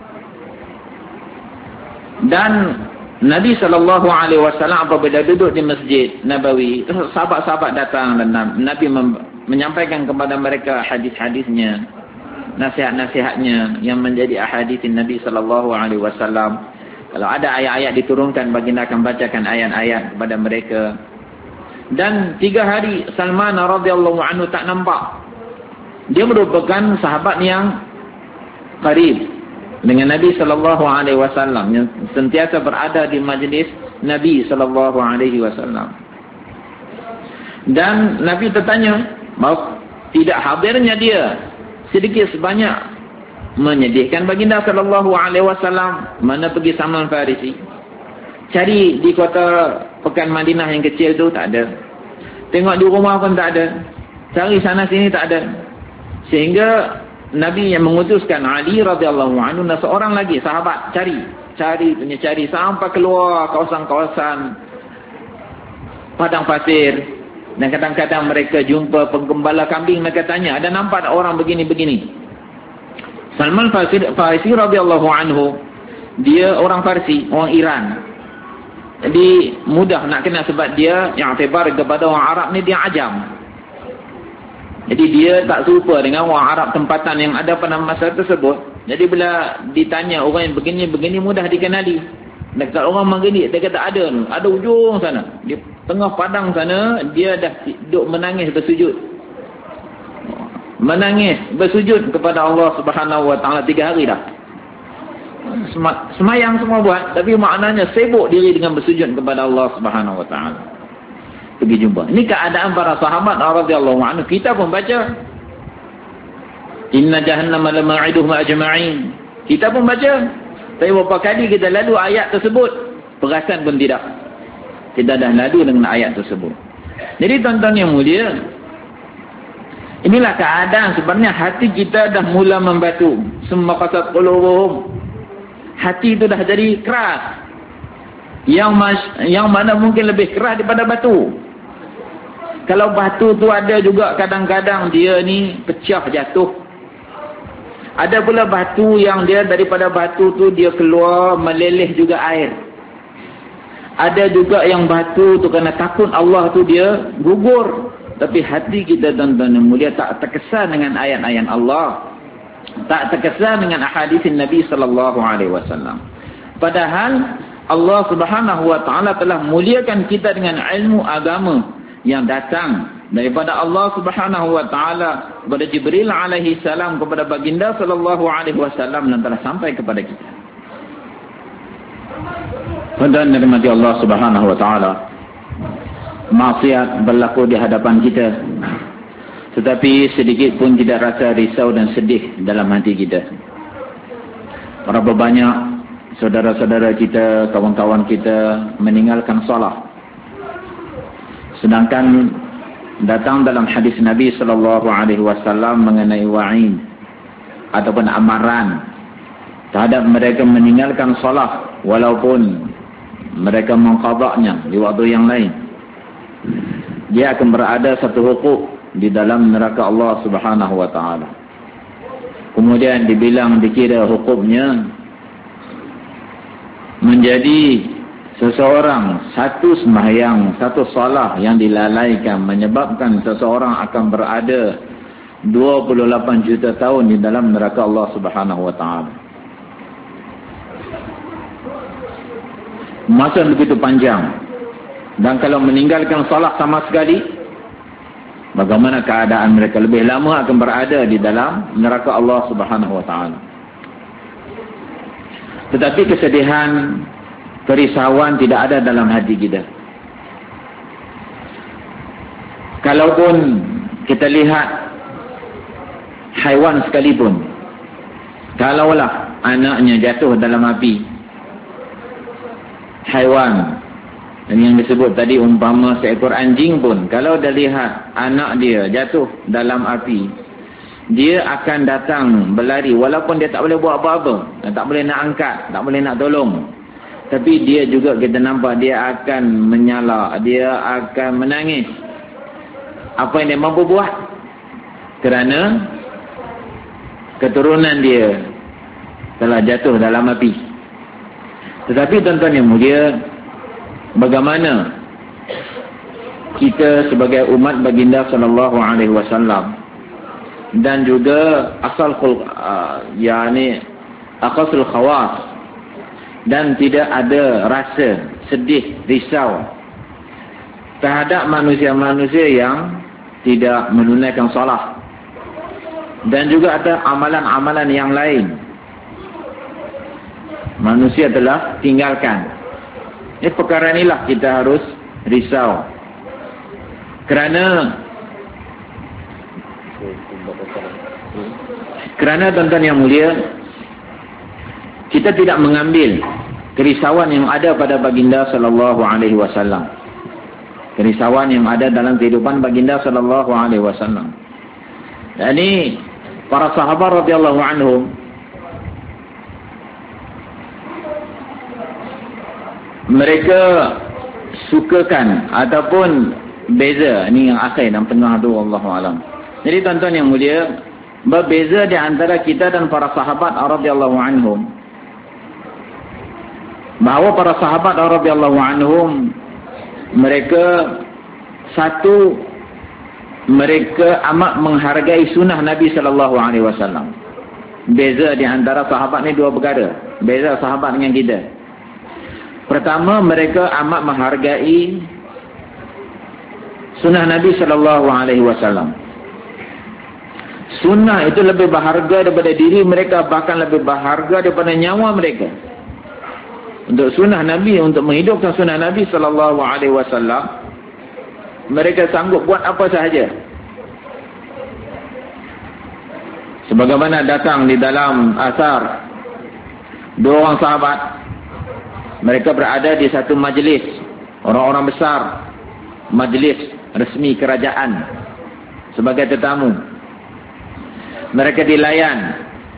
Dan Nabi SAW apabila duduk di Masjid Nabawi, sahabat-sahabat datang dan Nabi menyampaikan kepada mereka hadis-hadisnya, nasihat-nasihatnya yang menjadi ahadits Nabi SAW. Kalau ada ayat-ayat diturunkan, baginda akan bacakan ayat-ayat kepada mereka. Dan 3 hari Salman radhiyallahu anhu tak nampak. Dia merupakan sahabat yang qarib dengan Nabi SAW, yang sentiasa berada di majlis Nabi SAW. Dan Nabi tertanya, tidak hadirnya dia sedikit sebanyak menyedihkan baginda SAW. Mana pergi Salman Farisi? Cari di kota Pekan Madinah yang kecil tu, tak ada. Tengok di rumah pun tak ada. Cari sana sini, tak ada. Sehingga Nabi yang mengutuskan Ali radhiyallahu anhu dan seorang lagi sahabat cari sampai keluar kawasan-kawasan padang pasir. Dan kadang-kadang mereka jumpa penggembala kambing, mereka tanya, ada nampak tak orang begini-begini? Salman Farisi radhiyallahu anhu, dia orang Farsi, orang Iran. Jadi mudah nak kenal sebab dia yang tebar kepada orang Arab ni, dia ajam. Jadi dia tak serupa dengan orang Arab tempatan yang ada pada masa tersebut. Jadi bila ditanya orang yang begini-begini, mudah dikenali. Dekat orang begini, dia kata ada ujung sana. Di tengah padang sana, dia dah duduk menangis bersujud. Menangis bersujud kepada Allah Subhanahu Wa Taala 3 hari dah. Semayang semua buat, tapi maknanya sibuk diri dengan bersujud kepada Allah Subhanahu Wa Taala. Pergi jumpa. Ini keadaan para sahabat radhiyallahu anhu. Kita pun baca, inna jahannama lamau'iduhum ajma'in. Kita pun baca. Tapi berapa kali kita lalu ayat tersebut, perasan pun tidak dah lalu dengan ayat tersebut. Jadi tuan-tuan yang mulia, inilah keadaan sebenarnya hati kita dah mula membatu. Summa qasat qulubuhum. Hati itu dah jadi keras. Yang mana mungkin lebih keras daripada batu. Kalau batu tu ada juga kadang-kadang dia ni pecah jatuh. Ada pula batu yang dia daripada batu tu dia keluar meleleh juga air. Ada juga yang batu tu kerana takut Allah tu dia gugur. Tapi hati kita tuan-tuan yang mulia tak terkesan dengan ayat-ayat Allah. Tak terkesan dengan ahadits Nabi SAW. Padahal Allah Subhanahu Wa Taala telah muliakan kita dengan ilmu agama yang datang daripada Allah Subhanahu Wa Taala kepada Jibril alaihi salam, kepada baginda sallallahu alaihi wasallam, dan telah sampai kepada kita. Dan nikmat Allah Subhanahu Wa Taala, maksiat berlaku di hadapan kita, tetapi sedikit pun tidak rasa risau dan sedih dalam hati kita. Berapa banyak saudara-saudara kita, kawan-kawan kita meninggalkan solat. Sedangkan datang dalam hadis Nabi SAW mengenai wa'id ataupun amaran terhadap mereka meninggalkan solat walaupun mereka mengqadanya di waktu yang lain. Dia akan berada satu hukuk di dalam neraka Allah Subhanahu Wa Taala. Kemudian dibilang dikira hukumnya menjadi seseorang satu sembahyang, satu solah yang dilalaikan menyebabkan seseorang akan berada 28 juta tahun di dalam neraka Allah Subhanahu wa taala. Masa begitu panjang. Dan kalau meninggalkan solat sama sekali, bagaimana keadaan mereka? Lebih lama akan berada di dalam neraka Allah Subhanahu wa taala. Tetapi kesedihan, kerisauan tidak ada dalam hati kita. Kalaupun kita lihat haiwan sekalipun, kalaulah anaknya jatuh dalam api, haiwan yang disebut tadi umpama seekor anjing pun, kalau dah lihat anak dia jatuh dalam api, dia akan datang berlari walaupun dia tak boleh buat apa-apa, tak boleh nak angkat, tak boleh nak tolong, tapi dia juga kita nampak dia akan menyala, dia akan menangis. Apa yang dia mampu buat? Kerana keturunan dia telah jatuh dalam api. Tetapi tuan-tuan yang mulia, bagaimana kita sebagai umat baginda sallallahu alaihi wasallam dan juga asasul khawas, dan tidak ada rasa sedih, risau terhadap manusia-manusia yang tidak menunaikan solat, dan juga ada amalan-amalan yang lain manusia telah tinggalkan. Ini perkara inilah kita harus risau. Kerana tuan-tuan yang mulia, kita tidak mengambil kerisauan yang ada pada baginda sallallahu alaihi wasallam. Kerisauan yang ada dalam kehidupan baginda sallallahu alaihi wasallam. Dan ini para sahabat radhiyallahu anhum, mereka sukakan ataupun beza, ini yang akhir dan tengah tu wallahu alam. Jadi tuan-tuan yang mulia, berbeza di antara kita dan para sahabat radhiyallahu anhum, bahawa para sahabat radhiyallahu anhum, mereka satu, mereka amat menghargai sunnah Nabi sallallahu alaihi wasallam. Beza di antara sahabat ni dua perkara. Beza sahabat dengan kita. Pertama, mereka amat menghargai sunnah Nabi sallallahu alaihi wasallam. Sunnah itu lebih berharga daripada diri mereka, bahkan lebih berharga daripada nyawa mereka. Untuk sunnah Nabi, untuk menghidupkan sunnah Nabi sallallahu alaihi wasallam, mereka sanggup buat apa sahaja. Sebagaimana datang di dalam asar, dua orang sahabat, mereka berada di satu majlis, orang-orang besar, majlis resmi kerajaan, sebagai tetamu. Mereka dilayan,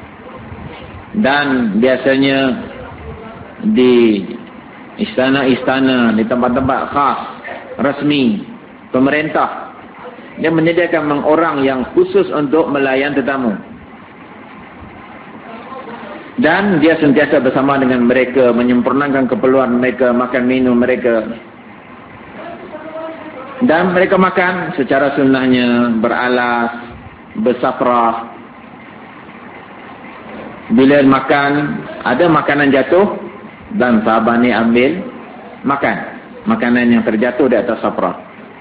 dan biasanya di istana-istana, di tempat-tempat khas resmi pemerintah, dia menyediakan orang yang khusus untuk melayan tetamu, dan dia sentiasa bersama dengan mereka, menyempurnakan keperluan mereka, makan minum mereka. Dan mereka makan secara sunnahnya, beralas, bersafrah. Bila makan, ada makanan jatuh, dan sahabat ni ambil makan makanan yang terjatuh di atas safrah.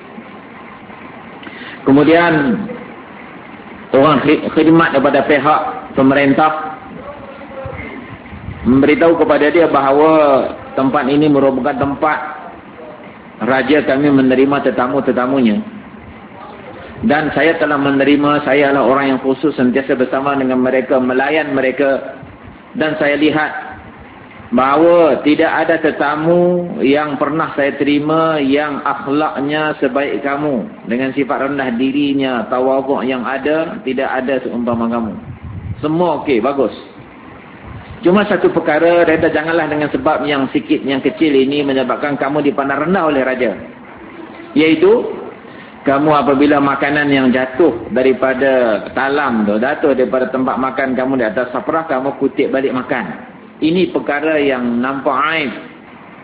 Kemudian orang khidmat daripada pihak pemerintah memberitahu kepada dia bahawa tempat ini merupakan tempat raja kami menerima tetamu-tetamunya, dan saya telah menerima, saya adalah orang yang khusus sentiasa bersama dengan mereka, melayan mereka, dan saya lihat bahawa tidak ada tetamu yang pernah saya terima yang akhlaknya sebaik kamu, dengan sifat rendah dirinya, tawaduk yang ada, tidak ada seumpama kamu. Semua okey, bagus. Cuma satu perkara, reda janganlah dengan sebab yang sikit, yang kecil ini menyebabkan kamu dipandang rendah oleh raja. Iaitu, kamu apabila makanan yang jatuh daripada talam tu, jatuh daripada tempat makan kamu di atas safrah, kamu kutip balik makan. Ini perkara yang nampak aib.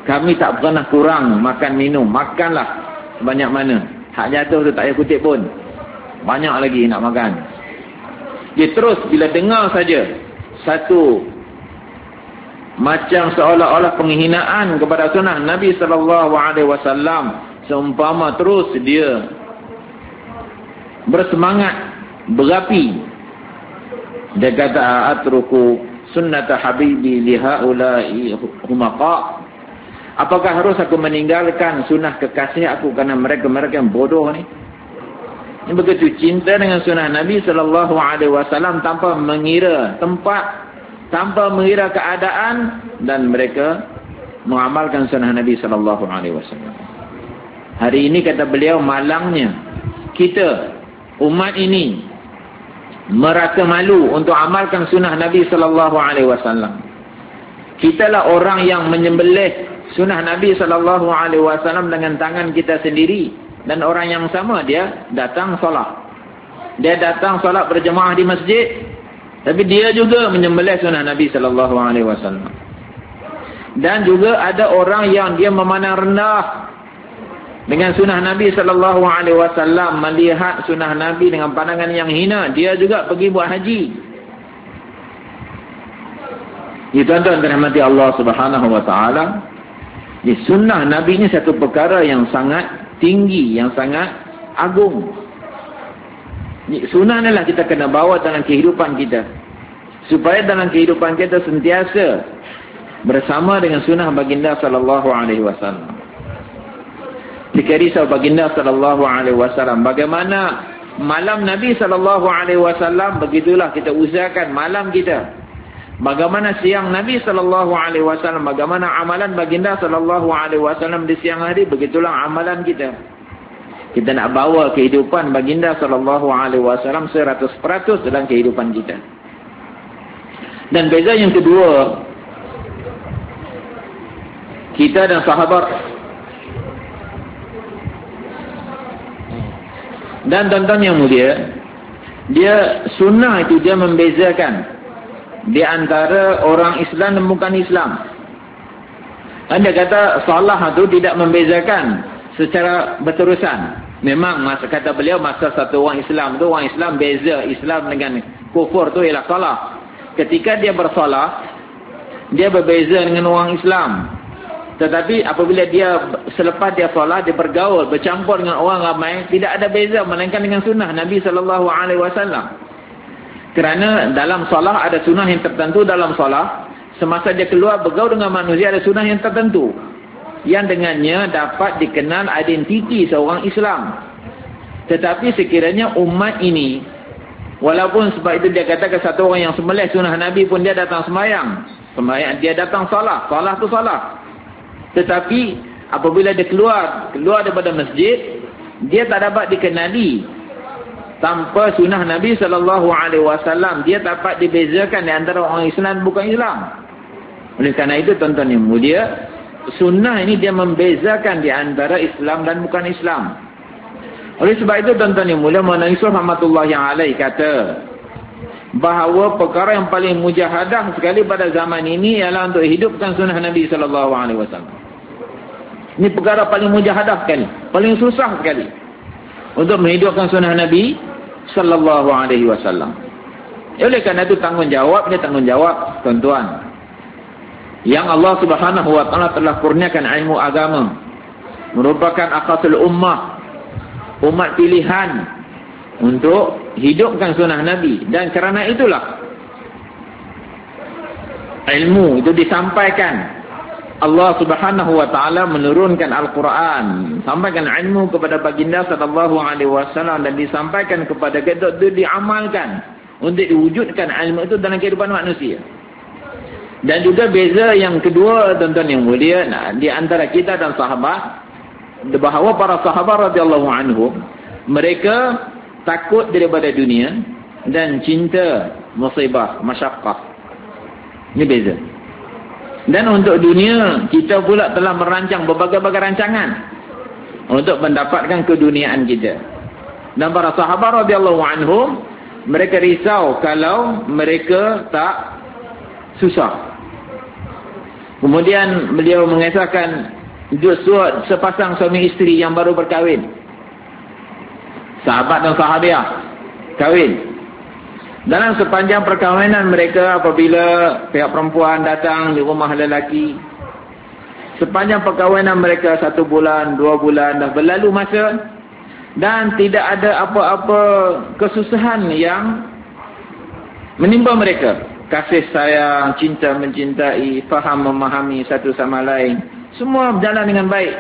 Kami tak pernah kurang makan minum. Makanlah sebanyak mana. Hak jatuh tu tak payah kutip pun. Banyak lagi nak makan. Dia terus bila dengar saja satu macam seolah-olah penghinaan kepada sunnah Nabi SAW, seumpama terus dia bersemangat, berapi. Dia kata, atruku sunnata habibi lihaulai humaqa. Apakah harus aku meninggalkan sunnah kekasih aku kerana mereka-mereka yang bodoh ni? Ini begitu cinta dengan sunnah Nabi SAW tanpa mengira tempat, tanpa mengira keadaan, dan mereka mengamalkan sunnah Nabi SAW. Hari ini kata beliau, malangnya kita umat ini merasa malu untuk amalkan sunnah Nabi SAW. Kitalah orang yang menyembelih sunnah Nabi SAW dengan tangan kita sendiri. Dan orang yang sama, dia datang solat. Dia datang solat berjemaah di masjid, tapi dia juga menyembelih sunnah Nabi SAW. Dan juga ada orang yang dia memandang rendah dengan sunnah Nabi SAW, melihat sunnah Nabi dengan pandangan yang hina. Dia juga pergi buat haji. Ya tuan-tuan dirahmati Allah Subhanahu Wa Taala. Di sunnah Nabi ini satu perkara yang sangat tinggi, yang sangat agung. Sunnah inilah kita kena bawa dalam kehidupan kita, supaya dalam kehidupan kita sentiasa bersama dengan sunnah baginda sallallahu alaihi wasallam. Jika risau baginda sallallahu alaihi wasallam bagaimana malam Nabi sallallahu alaihi wasallam, begitulah kita usahakan malam kita. Bagaimana siang Nabi sallallahu alaihi wasallam, bagaimana amalan baginda sallallahu alaihi wasallam di siang hari, begitulah amalan kita. Kita nak bawa kehidupan baginda sallallahu alaihi wasallam 100% dalam kehidupan kita. Dan beza yang kedua, kita dan sahabat dan tuan-tuan yang mulia, dia sunnah itu dia membezakan di antara orang Islam dan bukan Islam. Anda kata salah itu tidak membezakan secara berterusan. Memang masa kata beliau, masa satu orang Islam tu, orang Islam beza Islam dengan kufur tu ialah salah. Ketika dia bersalah, dia berbeza dengan orang Islam. Tetapi apabila dia selepas dia salat, dia bergaul, bercampur dengan orang ramai, tidak ada beza melainkan dengan sunnah Nabi sallallahu alaihi wasallam. Kerana dalam solat ada sunnah yang tertentu dalam solat. Semasa dia keluar bergaul dengan manusia, ada sunnah yang tertentu yang dengannya dapat dikenal identiti seorang Islam. Tetapi sekiranya umat ini, walaupun sebab itu dia katakan satu orang yang sembelih sunnah Nabi pun dia datang sembahyang, dia datang solat, solat tu solat. Tetapi apabila dia keluar daripada masjid, dia tak dapat dikenali tanpa sunnah Nabi SAW. Dia dapat dibezakan di antara orang Islam bukan Islam. Oleh kerana itu tuan-tuan yang mulia, sunnah ini dia membezakan di antara Islam dan bukan Islam. Oleh sebab itu tuan-tuan yang mulia, Maulana Yusuf rahmatullahi alaih kata bahawa perkara yang paling mujahadah sekali pada zaman ini ialah untuk hidupkan sunnah Nabi SAW. Ini perkara paling mujahadah sekali, paling susah sekali untuk menghidupkan sunnah Nabi sallallahu alaihi wasallam. Oleh kerana itu tanggungjawabnya tanggungjawab tuan-tuan yang Allah Subhanahu wa taala telah kurniakan ilmu agama, merupakan akhasul ummah, umat pilihan untuk hidupkan sunnah Nabi. Dan kerana itulah ilmu itu disampaikan. Allah Subhanahu wa taala menurunkan Al-Quran, sampaikan ilmu kepada baginda sallallahu alaihi wasallam, dan disampaikan kepada kita itu diamalkan untuk diwujudkan ilmu itu dalam kehidupan manusia. Dan juga beza yang kedua tuan-tuan yang mulia, di antara kita dan sahabat, bahawa para sahabat radhiyallahu anhum, mereka takut daripada dunia dan cinta musibah, masyaqqah. Ini beza. Dan untuk dunia, kita pula telah merancang berbagai-bagai rancangan untuk mendapatkan keduniaan kita. Dan para sahabat radhiyallahu anhum, mereka risau kalau mereka tak susah. Kemudian beliau mengisahkan sepasang suami isteri yang baru berkahwin. Sahabat dan sahabiah kahwin. Dalam sepanjang perkahwinan mereka, apabila pihak perempuan datang di rumah lelaki, sepanjang perkahwinan mereka 1 bulan, 2 bulan dah berlalu masa, dan tidak ada apa-apa kesusahan yang menimpa mereka. Kasih sayang, cinta mencintai, faham memahami satu sama lain, semua berjalan dengan baik.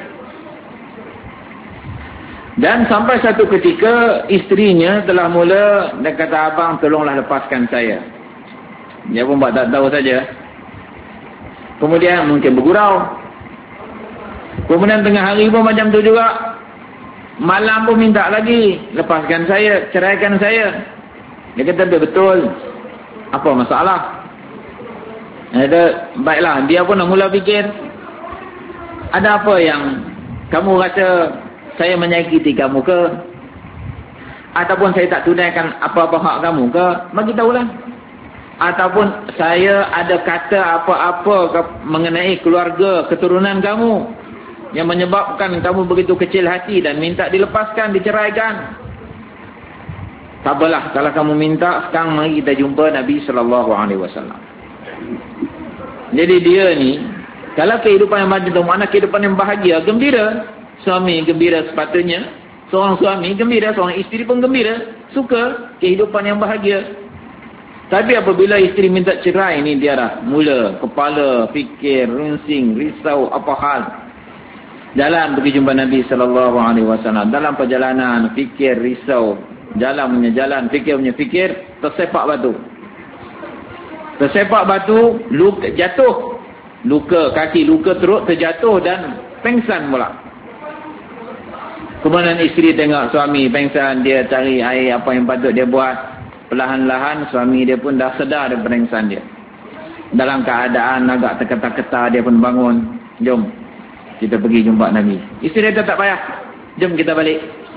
Dan sampai satu ketika isterinya telah mula dan kata, abang tolonglah lepaskan saya. Dia pun buat tak tahu saja. Kemudian mungkin bergurau. Kemudian tengah hari pun macam tu juga. Malam pun minta lagi, lepaskan saya, ceraikan saya. Dia kata betul. Apa masalah? Dia kata, baiklah, dia pun nak mula fikir, ada apa yang kamu rasa saya menyakiti kamu ke? Ataupun saya tak tunaikan apa-apa hak kamu ke? Bagi tahulah. Ataupun saya ada kata apa-apa mengenai keluarga, keturunan kamu yang menyebabkan kamu begitu kecil hati dan minta dilepaskan, diceraikan. Tak apalah, kalau kamu minta, sekarang mari kita jumpa Nabi SAW. Jadi dia ni, kalau kehidupan yang macam tu, mana kehidupan yang bahagia, gembira. Suami gembira sepatutnya. Seorang suami gembira, seorang isteri pun gembira. Suka kehidupan yang bahagia. Tapi apabila isteri minta cerai ni, dia dah mula kepala, fikir, rinsing, risau, apa hal. Jalan pergi jumpa Nabi SAW. Dalam perjalanan, fikir, risau. Jalan punya jalan, fikir punya fikir, tersepak batu. Tersepak batu, luka, jatuh. Luka kaki, luka teruk, terjatuh dan pengsan pula. Kemudian isteri tengok suami pengsan, dia cari air apa yang patut dia buat. Perlahan-lahan suami dia pun dah sedar dari pengsan dia. Dalam keadaan agak terketar-ketar, dia pun bangun. Jom, kita pergi jumpa Nabi. Isteri dia tak payah. Jom kita balik.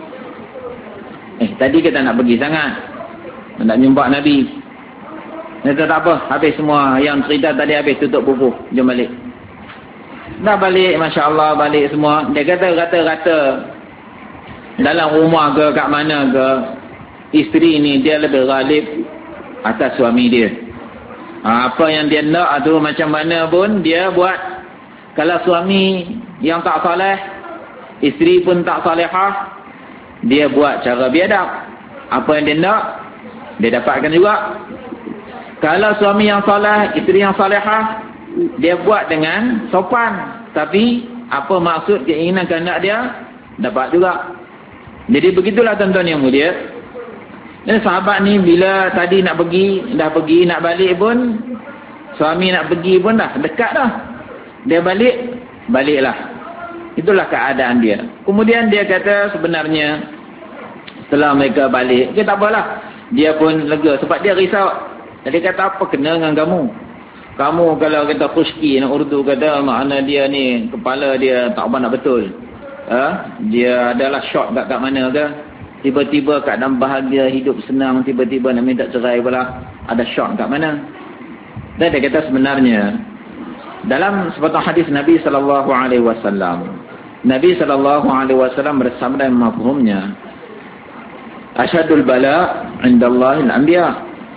Tadi kita nak pergi sangat. Nak jumpa Nabi. Dia kata tak apa, habis semua yang cerita tadi habis, tutup buku. Jom balik. Dah balik, Masya Allah, balik semua. Dia kata dalam rumah ke kat mana ke, isteri ni dia lebih ghalib atas suami dia. Apa yang dia nak tu macam mana pun dia buat. Kalau suami yang tak soleh, isteri pun tak solehah, dia buat cara biadab. Apa yang dia nak, dia dapatkan juga. Kalau suami yang soleh, isteri yang solehah, dia buat dengan sopan. Tapi apa maksud keinginan kehendak dia, dapat juga. Jadi begitulah tuan-tuan yang mulia. Dan sahabat ni bila tadi nak pergi, dah pergi, nak balik pun, suami nak pergi pun dah dekat dah. Dia baliklah. Itulah keadaan dia. Kemudian dia kata sebenarnya setelah mereka balik, tak apalah. Dia pun lega sebab dia risau. Jadi kata, apa kena dengan kamu? Kamu kalau kata khusyki, nak Urdu kata, makna dia ni, kepala dia tak apa nak betul. Dia adalah shock kat mana ke? Tiba-tiba keadaan bahagia, hidup senang, tiba-tiba nak minta cerai pula. Ada shock kat mana? Dan dia kata sebenarnya, dalam sepatah hadis Nabi SAW, Nabi SAW bersabda mafhumnya, asyadul bala indallahil anbiya,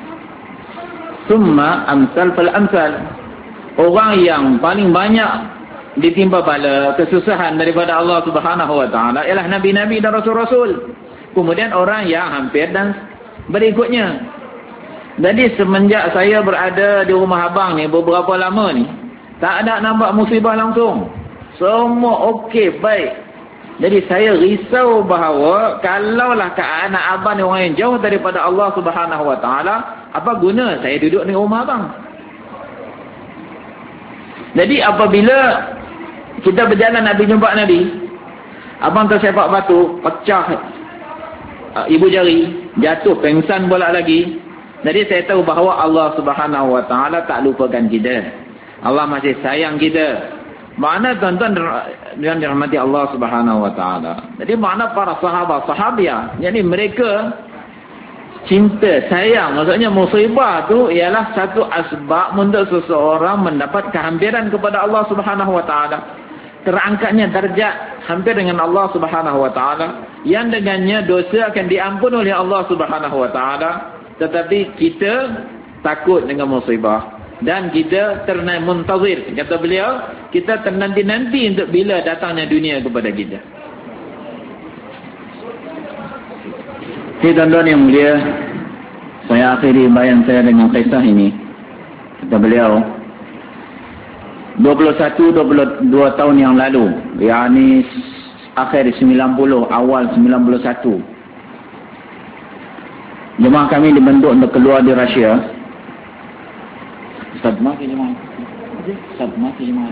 thumma amsal fal amsal. Orang yang paling banyak ditimpa bala, kesusahan daripada Allah Subhanahu wa taala ialah nabi-nabi dan rasul-rasul. Kemudian orang yang hampir dan berikutnya. Jadi semenjak saya berada di rumah abang ni beberapa lama ni, tak ada nampak musibah langsung. Semua okey, baik. Jadi saya risau bahawa kalaulah anak abang ni orang yang jauh daripada Allah Subhanahu wa taala, apa guna saya duduk di rumah abang? Jadi apabila kita berjalan nak pergi jumpa Nabi, abang tersepak batu, pecah ibu jari, jatuh pengsan pula lagi. Jadi saya tahu bahawa Allah Subhanahu wa taala tak lupakan kita. Allah masih sayang kita. Makna tuan-tuan yang dirahmati Allah Subhanahu wa taala. Jadi makna para sahabat, sahabiah, jadi mereka cinta, sayang. Maksudnya musibah tu ialah satu asbab untuk seseorang mendapat kehampiran kepada Allah Subhanahu Wa Taala. Terangkatnya darjat hampir dengan Allah Subhanahu Wa Taala, yang dengannya dosa akan diampun oleh Allah Subhanahu Wa Taala. Tetapi kita takut dengan musibah dan kita muntazir, kata beliau, kita ternanti-nanti untuk bila datangnya dunia kepada kita. Jadi tuan-tuan yang mulia, saya akhiri bayan saya dengan kisah ini. Kata beliau, 21-22 tahun yang lalu, yakni akhir 90, awal 91, jemaah kami dibentuk untuk keluar di Rusia. Ustaz, mari jemaah. Ustaz, mari jemaah.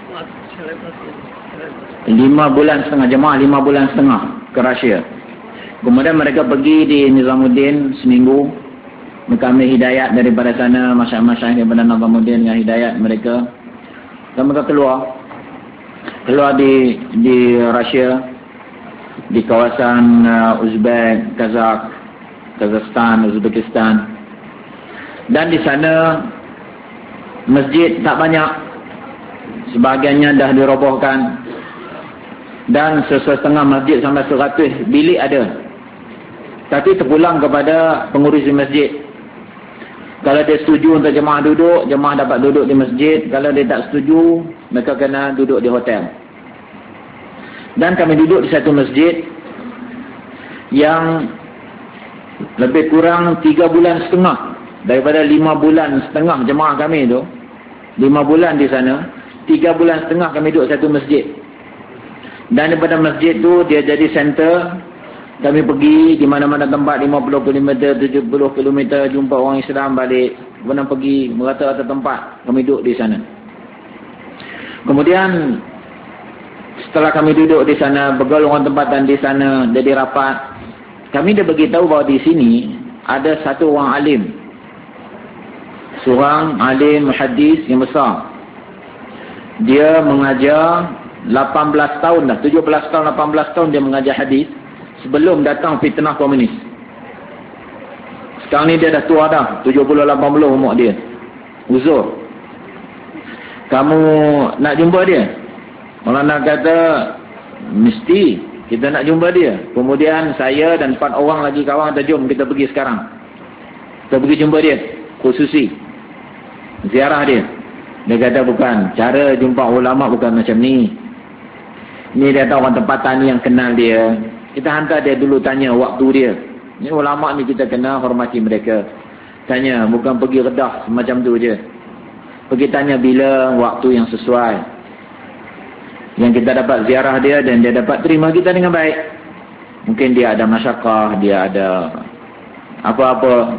5 bulan setengah, jemaah 5 bulan setengah ke Rusia. Kemudian mereka pergi di Nizamuddin seminggu, mereka ambil hidayat daripada sana, masyarakat daripada Nizamuddin dengan hidayat mereka. Dan mereka keluar di Rusia, di kawasan Uzbek, Kazakhstan, Uzbekistan. Dan di sana masjid tak banyak, sebahagiannya dah dirobohkan, dan setengah masjid sampai 100 bilik ada. Tapi terpulang kepada pengurus di masjid. Kalau dia setuju untuk jemaah duduk, jemaah dapat duduk di masjid. Kalau dia tak setuju, mereka kena duduk di hotel. Dan kami duduk di satu masjid yang lebih kurang 3 bulan setengah. Daripada 5 bulan setengah jemaah kami tu, 5 bulan di sana, 3 bulan setengah kami duduk satu masjid. Dan daripada masjid tu dia jadi center. Kami pergi di mana-mana tempat, 50 km, 70 km, jumpa orang Islam balik. Kemudian pergi merata-rata tempat, kami duduk di sana. Kemudian setelah kami duduk di sana, bergolongan tempatan di sana, jadi rapat, kami dia beritahu bahawa di sini ada satu orang alim. Seorang alim hadis yang besar. Dia mengajar 18 tahun dah, 17 tahun, 18 tahun dia mengajar hadis sebelum datang fitnah komunis. Sekarang ni dia dah tua dah, 70-80 umur dia. Uzur. Kamu nak jumpa dia? Maulana kata, mesti kita nak jumpa dia. Kemudian saya dan 4 orang lagi kawan kata, jom kita pergi sekarang. Kita pergi jumpa dia, khususi. Ziarah dia. Dia kata bukan, cara jumpa ulama bukan macam ni. Ni dia tahu orang tempatan ni yang kenal dia. Kita hantar dia dulu tanya waktu dia. Ni ulama ni kita kena hormati mereka. Tanya, bukan pergi redah semacam tu je. Pergi tanya bila waktu yang sesuai. Yang kita dapat ziarah dia dan dia dapat terima kita dengan baik. Mungkin dia ada masyarakat, dia ada apa-apa.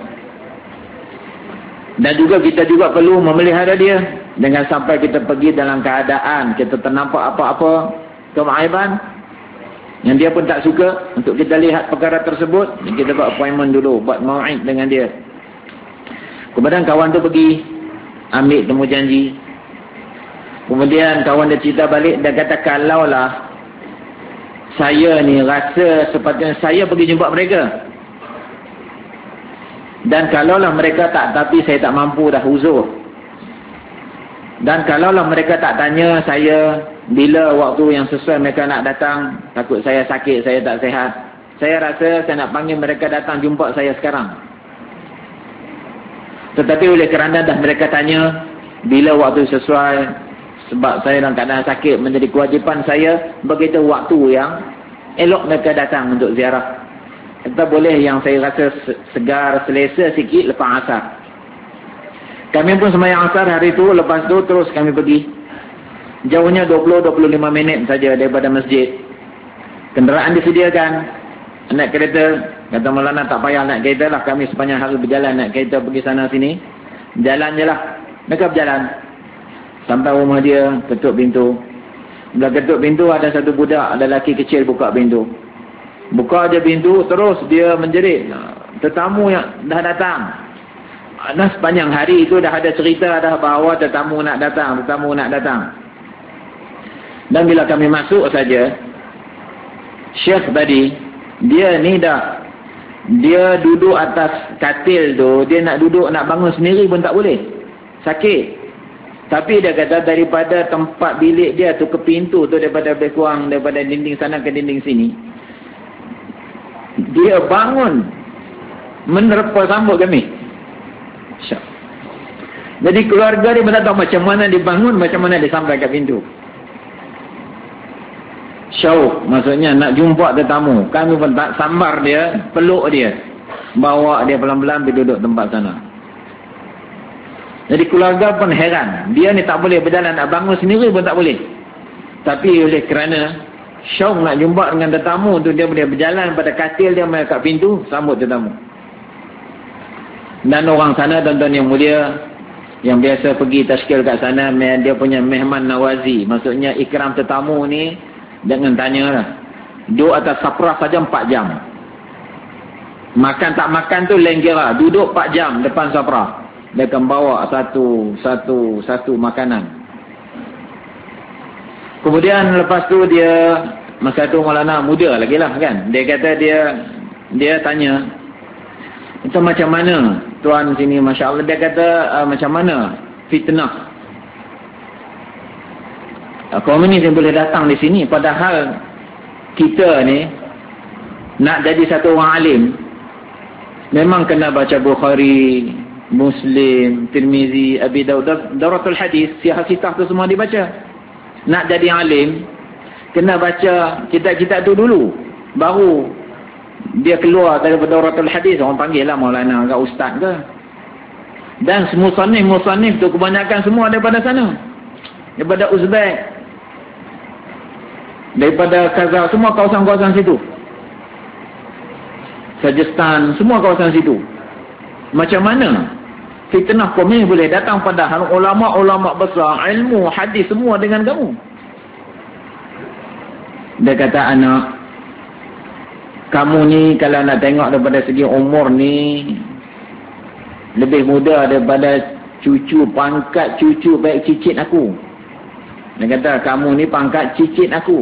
Dan juga kita juga perlu memelihara dia. Dengan sampai kita pergi dalam keadaan kita ternampak apa-apa kemaiban yang dia pun tak suka untuk kita lihat perkara tersebut, kita buat appointment dulu, buat mau'id dengan dia. Kemudian kawan tu pergi ambil temu janji. Kemudian kawan dia cerita balik, dia kata kalaulah saya ni rasa sepatutnya saya pergi jumpa mereka, dan kalaulah mereka tak, tapi saya tak mampu dah, uzur. Dan kalaulah mereka tak tanya saya bila waktu yang sesuai mereka nak datang, takut saya sakit, saya tak sihat, saya rasa saya nak panggil mereka datang jumpa saya sekarang. Tetapi oleh kerana dah mereka tanya bila waktu sesuai, sebab saya dalam keadaan sakit, menjadi kewajipan saya begitu waktu yang elok mereka datang untuk ziarah. Kita boleh yang saya rasa segar, selesa sikit lepas asar. Kami pun sembahyang asar hari tu, lepas tu terus kami pergi. Jauhnya 20-25 minit saja daripada masjid. Kenderaan disediakan. Naik kereta. Kata Maulana tak payah naik kereta lah. Kami sepanjang hari berjalan naik kereta pergi sana sini. Jalan je lah. Mereka berjalan. Sampai rumah dia, ketuk pintu. Bila ketuk pintu ada satu budak, ada lelaki kecil buka pintu. Buka je pintu, terus dia menjerit. Tetamu yang dah datang. Dah sepanjang hari itu dah ada cerita dah bahawa tetamu nak datang, tetamu nak datang. Dan bila kami masuk saja, Syekh tadi, dia ni dah Dia duduk atas katil tu, dia nak duduk, nak bangun sendiri pun tak boleh. Sakit. Tapi dia kata daripada tempat bilik dia tu ke pintu tu, daripada lebih kurang daripada dinding sana ke dinding sini, dia bangun menerpa sambut kami. Jadi keluarga dia pun tak tahu macam mana dibangun, macam mana dia sampai ke pintu. Syauq, maksudnya nak jumpa tetamu. Kami pun tak sambar dia, peluk dia, bawa dia pelan-pelan pergi duduk tempat sana. Jadi keluarga pun heran. Dia ni tak boleh berjalan, nak bangun sendiri pun tak boleh. Tapi oleh kerana syauq nak jumpa dengan tetamu tu, dia boleh berjalan pada katil dia, mai kat pintu, sambut tetamu. Dan orang sana, tuan-tuan yang mulia, yang biasa pergi tashkil kat sana, dia punya mehman nawazi. Maksudnya ikram tetamu ni, jangan tanya lah. Duduk atas saprah saja 4 jam. Makan tak makan tu lain kira. Duduk 4 jam depan saprah. Dia akan bawa satu makanan. Kemudian lepas tu dia, masa tu Maulana muda lagi lah kan. Dia kata dia tanya, itu macam mana tuan sini, Masya Allah. Dia kata macam mana fitnah komunis yang boleh datang di sini, padahal kita ni nak jadi satu orang alim memang kena baca Bukhari, Muslim, Tirmizi, Abi Daud, Daratul Hadis, Sihah-Sitah tu semua dibaca. Nak jadi alim kena baca kitab-kitab tu dulu, baru dia keluar daripada Daratul Hadis. Orang panggil lah Maulana ke Ustaz ke. Dan musannif tu kebanyakan semua daripada sana, daripada Uzbek, daripada Kazakh, semua kawasan-kawasan situ, Sajistan, semua kawasan situ. Macam mana fitnah komunis boleh datang, padahal ulama-ulama besar, ilmu, hadis semua dengan kamu. Dia kata, anak, kamu ni kalau nak tengok daripada segi umur ni, lebih muda daripada cucu, pangkat cucu baik cicit aku. Dia kata, kamu ni pangkat cicit aku.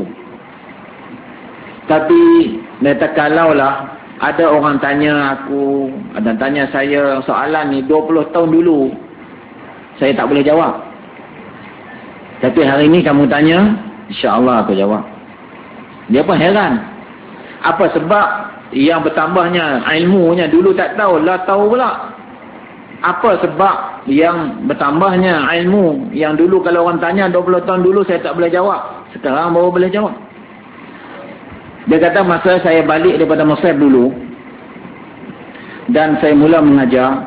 Tapi dia kata, kalaulah ada orang tanya aku, ada tanya saya soalan ni 20 tahun dulu, saya tak boleh jawab. Tapi hari ni kamu tanya, insya-Allah aku jawab. Dia pun heran. Apa sebab yang bertambahnya ilmunya, dulu tak tahu, lah tahu pula. Apa sebab yang bertambahnya ilmu, yang dulu kalau orang tanya 20 tahun dulu saya tak boleh jawab, sekarang baru boleh jawab. Dia kata, masa saya balik daripada Mesir dulu dan saya mula mengajar,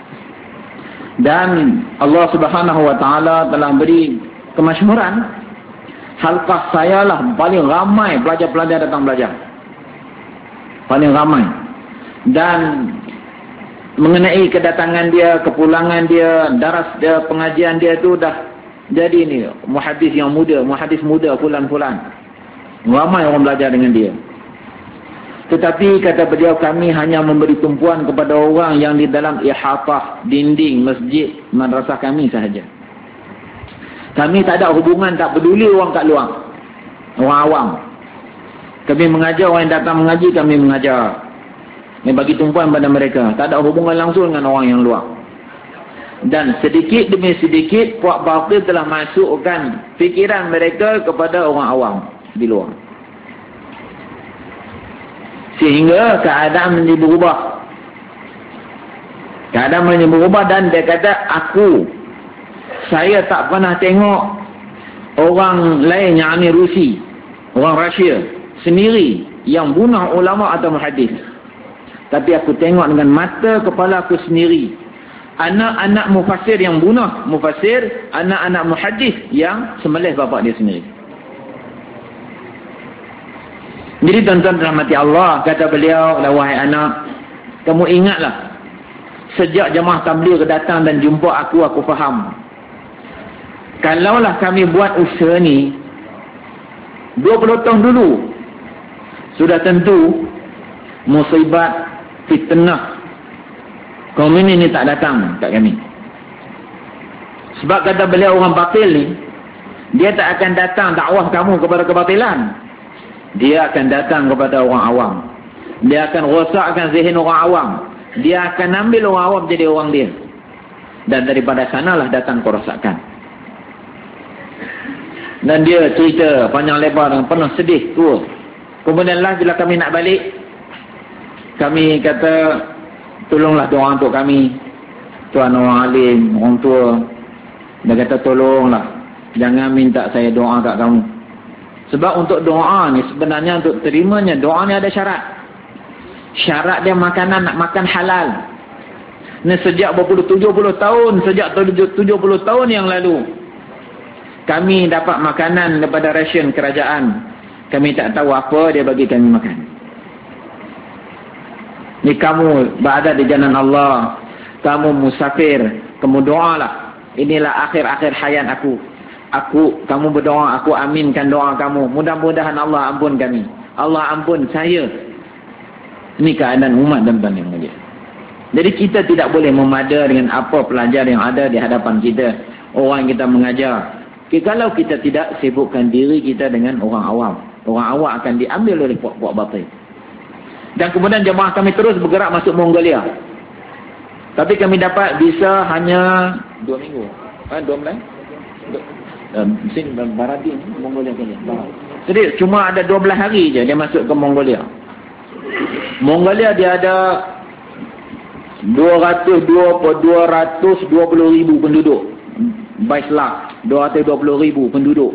dan Allah Subhanahu Wa Taala telah beri kemasyhuran, halqah saya lah paling ramai pelajar-pelajar datang belajar, paling ramai. Dan mengenai kedatangan dia, kepulangan dia, daras dia, pengajian dia tu dah jadi ni muhaddis yang muda, muhaddis muda fulan-fulan. Ramai orang belajar dengan dia. Tetapi kata beliau, kami hanya memberi tumpuan kepada orang yang di dalam ihatah dinding masjid madrasah kami sahaja. Kami tak ada hubungan, tak peduli orang kat luar, orang awam. Kami mengajar, orang yang datang mengaji kami mengajar. Kami bagi tumpuan pada mereka, tak ada hubungan langsung dengan orang yang luar. Dan sedikit demi sedikit puak batil telah masukkan fikiran mereka kepada orang awam di luar, sehingga keadaan menjadi berubah. Keadaan menjadi berubah. Dan dia kata, saya tak pernah tengok orang lain yang ni Rusi, orang Rusia sendiri yang bunuh ulama atau muhaddis. Tapi aku tengok dengan mata kepala aku sendiri, anak-anak mufassir yang bunuh mufassir, anak-anak muhaddis yang sembelih bapa dia sendiri. Jadi tuan-tuan rahmati Allah, kata beliau, wahai anak, kamu ingatlah, sejak jemaah tabligh datang dan jumpa aku faham. Kalaulah kami buat usaha ni 20 tahun dulu, sudah tentu musibat fitnah komunis ni tak datang kat kami. Sebab kata beliau, orang batil ni, dia tak akan datang dakwah kamu kepada kebatilan. Dia akan datang kepada orang awam. Dia akan rosakkan zihin orang awam. Dia akan ambil orang awam jadi orang dia. Dan daripada sanalah datang kerosakan. Dan dia cerita panjang lebar dengan penuh sedih tua. Kemudianlah bila kami nak balik, kami kata, tolonglah doa untuk kami. Tuan orang alim, orang tua. Dia kata tolonglah, jangan minta saya doa kat kamu. Sebab untuk doa ni sebenarnya, untuk terimanya doa ni ada syarat. Syarat dia makanan, nak makan halal. Ni sejak 70 tahun, sejak 70 tahun yang lalu, kami dapat makanan daripada ration kerajaan. Kami tak tahu apa dia bagi kami makan. Ni kamu berada di jalan Allah, kamu musafir, kamu doalah. Inilah akhir-akhir hayat aku. Kamu berdoa, aku aminkan doa kamu. Mudah-mudahan Allah ampun kami. Allah ampun saya. Ini keadaan umat tuan-tuan yang mulia. Jadi kita tidak boleh memada dengan apa pelajar yang ada di hadapan kita. Orang yang kita mengajar. Kalau kita tidak sibukkan diri kita dengan orang awam, orang awam akan diambil oleh puak-puak batil. Dan kemudian jemaah kami terus bergerak masuk Mongolia. Tapi kami dapat visa hanya 2 minggu. 2 bulan? Sini Baradi ni, Mongolia kali. Jadi cuma ada 12 hari je dia masuk ke Mongolia. Mongolia dia ada 220,000 penduduk. 220,000 penduduk.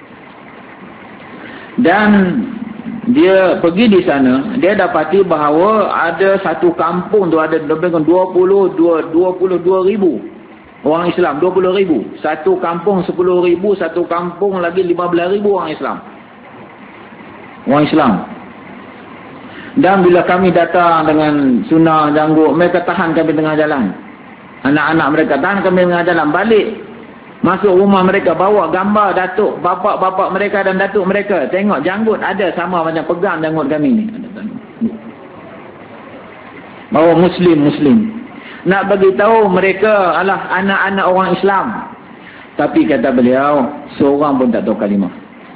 Dan dia pergi di sana, dia dapati bahawa ada satu kampung tu ada lebih kurang 22,000 orang Islam, 20,000. Satu kampung 10,000, satu kampung lagi 15,000 orang Islam. Orang Islam. Dan bila kami datang dengan sunnah janggut, mereka tahan kami tengah jalan. Anak-anak mereka tahan kami tengah jalan. Balik masuk rumah mereka, bawa gambar datuk, bapak-bapak mereka dan datuk mereka. Tengok janggut ada sama macam pegang janggut kami ni. Bawa Muslim. Nak bagi tahu mereka adalah anak-anak orang Islam. Tapi kata beliau, seorang pun tak tahu kalimah.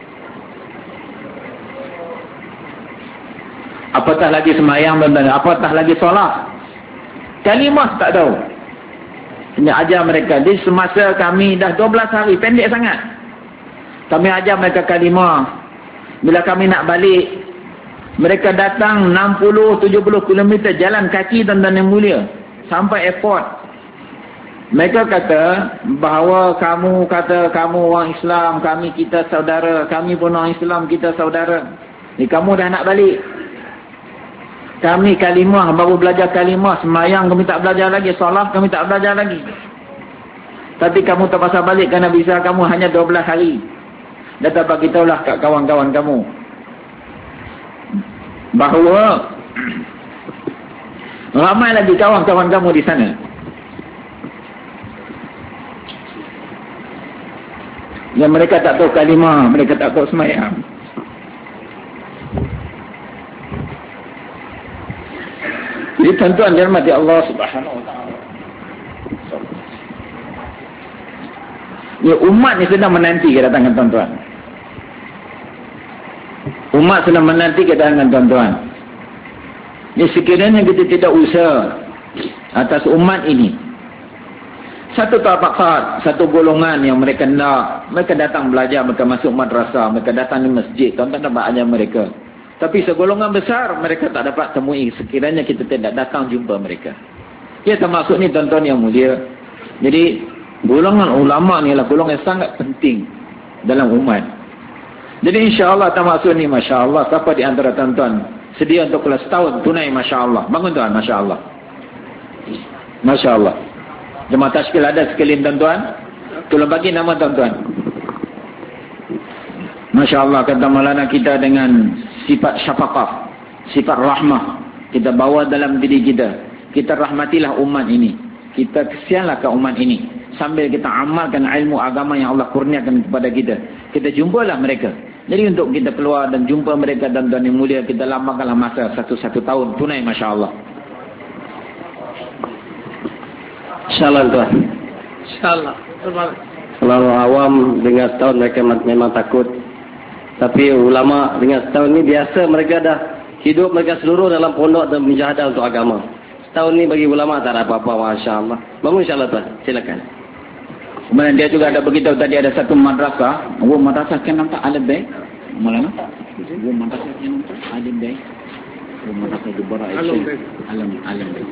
Apatah lagi semayang, apatah lagi solat. Kalimah tak tahu. Ini ajar mereka. Di semasa kami dah 12 hari, pendek sangat. Kami ajar mereka kalimah. Bila kami nak balik, mereka datang 60-70 km jalan kaki tuan-tuan yang mulia. Sampai airport. Mereka kata bahawa kamu orang Islam, kami kita saudara, kami pun orang Islam, kita saudara. Ni kamu dah nak balik. Kami kalimah, baru belajar kalimah, semayang kami tak belajar lagi, solat kami tak belajar lagi. Tapi kamu terpaksa balik kerana visa kamu hanya 12 hari. Dan tak beritahulah kat kawan-kawan kamu bahawa ramai lagi kawan-kawan kamu di sana. Yang mereka tak tahu kalimah, mereka tak tahu semayang. Jadi tuan-tuan dirahmati Allah Subhanahu Wa Taala. Ya, umat ni sedang menanti kedatangan tuan-tuan. Umat sedang menanti kedatangan tuan-tuan. Ya, sekiranya kita tidak usaha atas umat ini, satu tabaqat, satu golongan yang mereka nak, mereka datang belajar, mereka masuk madrasah, mereka datang di masjid, tuan-tuan dapat ajar mereka. Tapi segolongan besar mereka tak dapat temui sekiranya kita tidak datang jumpa mereka. Ya, termasuk ni tuan-tuan yang mulia. Jadi golongan ulama ni adalah golongan yang sangat penting dalam umat. Jadi insya-Allah termasuk ni, masya-Allah, siapa di antara tuan-tuan sedia untuk kelas tahun tunai, masya-Allah. Bangun tuan, masya-Allah. Masya-Allah. Jemaah tashkil ada sekalian tuan-tuan. Tolong bagi nama tuan-tuan. Masya-Allah, kata Maulana kita dengan sifat syafaqah, sifat rahmah kita bawa dalam diri kita. Kita rahmatilah umat ini. Kita kesianlah ke umat ini. Sambil kita amalkan ilmu agama yang Allah kurniakan kepada kita. Kita jumpalah mereka. Jadi untuk kita keluar dan jumpa mereka dan tuan yang mulia, kita lambangkanlah masa 1 tahun tunai, masya-Allah. InsyaAllah tuan. InsyaAllah. Kalau awam dengar setahun mereka memang takut. Tapi ulama dengan setahun ni biasa mereka dah hidup mereka seluruh dalam pondok dan menjahadah untuk agama. Setahun ni bagi ulama tak ada apa-apa, Masya Allah. Bangun insyaAllah tuan, silakan. Kemudian dia juga ada beritahu tadi ada satu madrasah. Madrasah kan nampak ada baik. Malah nampak. Madrasah kan nampak ada baik. Madrasah Jubara Alam baik.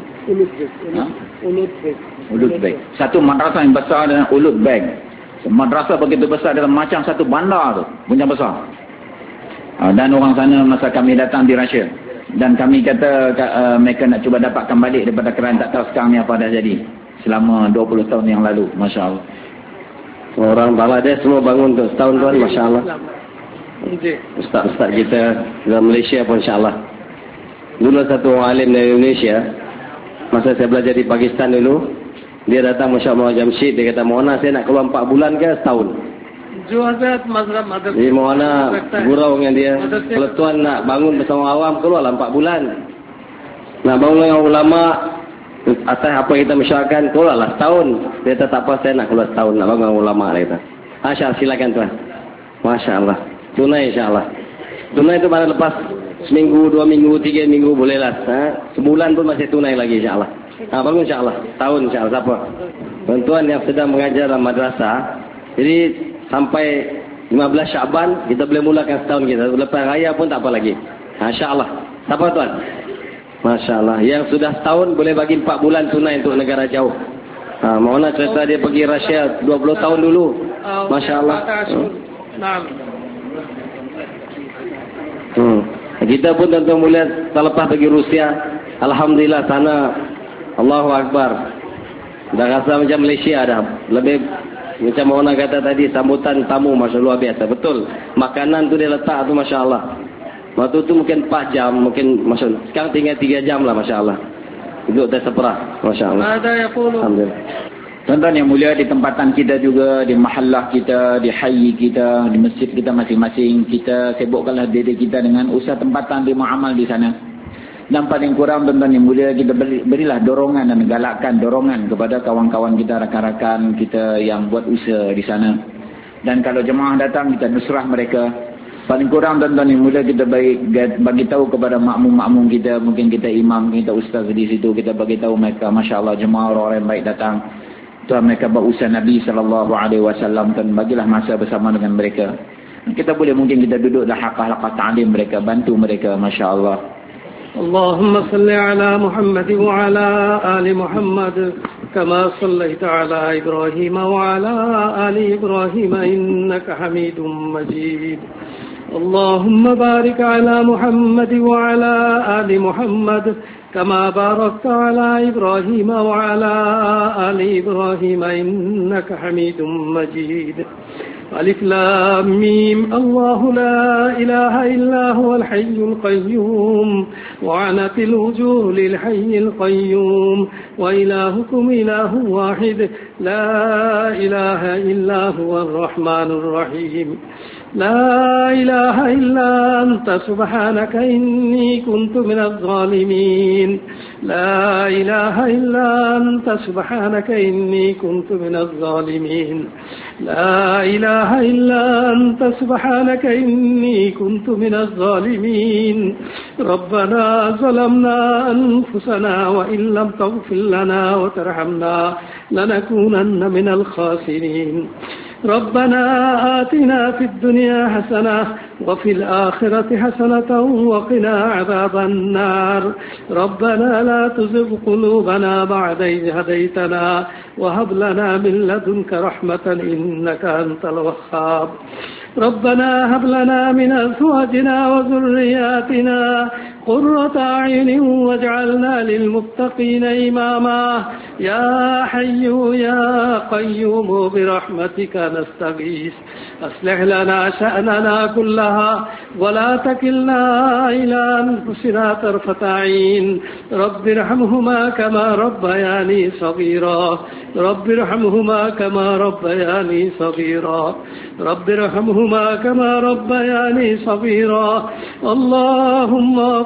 Ulut baik. Satu madrasah yang besar dengan ulut baik. Madrasah begitu besar dalam macam satu bandar tu. Punya besar. Dan orang sana masa kami datang dirasa. Dan kami kata mereka nak cuba dapatkan balik daripada kerana tak tahu sekarang ni apa dah jadi. Selama 20 tahun yang lalu. Masya Allah. Orang Bangladesh semua bangun tu setahun tuan, Masya Allah. Ustaz-ustaz kita dalam Malaysia pun Insya Allah. Dulu satu orang alim dari Indonesia, masa saya belajar di Pakistan dulu, dia datang Masya Allah Jamshid, dia kata, Mohana saya nak keluar 4 bulan ke setahun? Jadi Mohana gurau dengan dia, kalau tuan nak bangun bersama awam, keluarlah 4 bulan. Nak bangun dengan ulama, atas apa kita mesyuarakan, keluarlah setahun. Dia kata, tak apa, saya nak keluar setahun, nak bangun dengan ulama. Dia kata, Masya Allah, silakan tuan. Masya Allah. Tunai Insya Allah. Tunai itu mana lepas seminggu, 2 minggu, 3 minggu bolehlah. Sebulan pun masih tunai lagi Insya Allah. Bangun Insya Allah. Tahun Insya Allah. Siapa? Tuan yang sedang mengajar dalam madrasah. Jadi sampai 15 Syaban kita boleh mulakan setahun kita. Lepas raya pun tak apa lagi. Insya Allah. Siapa tuan? Masya Allah. Yang sudah setahun boleh bagi 4 bulan tunai untuk negara jauh. Mohon cerita dia pergi Rusia 20 tahun dulu. Masya Allah. Kita pun tentu mulia terlepas pergi Rusia. Alhamdulillah sana Allahu Akbar. Dah rasa macam Malaysia dah. Lebih macam orang kata tadi, sambutan tamu Masya Allah luar biasa. Betul. Makanan tu dia letak tu Masya Allah. Waktu tu mungkin 4 jam. Mungkin Masya Allah. Sekarang tinggal 3 jam lah Masya Allah. Duduk terseperah. Masya Allah. Alhamdulillah. Tuan-tuan yang mulia, di tempatan kita juga, di mahallah kita, di hayy kita, di masjid kita masing-masing, kita sibukkanlah diri kita dengan usaha tempatan di muamal di sana. Dan paling kurang tuan-tuan yang mulia, kita berilah dorongan dan galakkan dorongan kepada kawan-kawan kita, rakan-rakan kita yang buat usaha di sana. Dan kalau jemaah datang, kita nusrah mereka. Paling kurang tuan-tuan yang mulia, kita bagi tahu kepada makmum-makmum kita, mungkin kita imam, kita ustaz di situ, kita bagi tahu mereka, Masya Allah, jemaah orang yang baik datang. Tuhan mereka berusaha Nabi SAW, dan bagilah masa bersama dengan mereka. Kita boleh mungkin kita duduk dah halaqah ta'lim mereka, bantu mereka, Masya Allah. Allahumma salli ala Muhammad wa ala ali Muhammad kama sallaita ala Ibrahim wa ala ali Ibrahim innaka Hamidum Majid. Allahumma barik ala Muhammad wa ala ali Muhammad كما باركت على إبراهيم وعلى آل إبراهيم إنك حميد مجيد. ألف لام ميم الله لا إله إلا هو الحي القيوم وعنت الوجوه للحي القيوم وإلهكم إله واحد لا إله إلا هو الرحمن الرحيم. لا إله إلا أنت سبحانك إني كنت من الظالمين. لا إله إلا أنت سبحانك إني كنت من الظالمين. لا إله إلا أنت سبحانك إني كنت من الظالمين. ربنا ظلمنا أنفسنا وإن لم تغفر لنا وترحمنا لنكونن من الخاسرين. ربنا آتنا في الدنيا حسنة وفي الآخرة حسنة وقنا عذاب النار. ربنا لا تزغ قلوبنا بعد إذ هديتنا وهب لنا من لدنك رحمة إنك أنت الوهاب. ربنا هب لنا من أزواجنا وذرياتنا قرة أعين واجعلنا للمتقين إماما. يا حي يا قيوم برحمتك نستغيث أصلح لنا شأننا كلها ولا تكلنا إلى أنفسنا طرفة عين. رب ارحمهما كما ربياني صغيرا. رب ارحمهما كما ربياني صغيرا. رب ارحمهما كما ربياني صغيرا. اللهم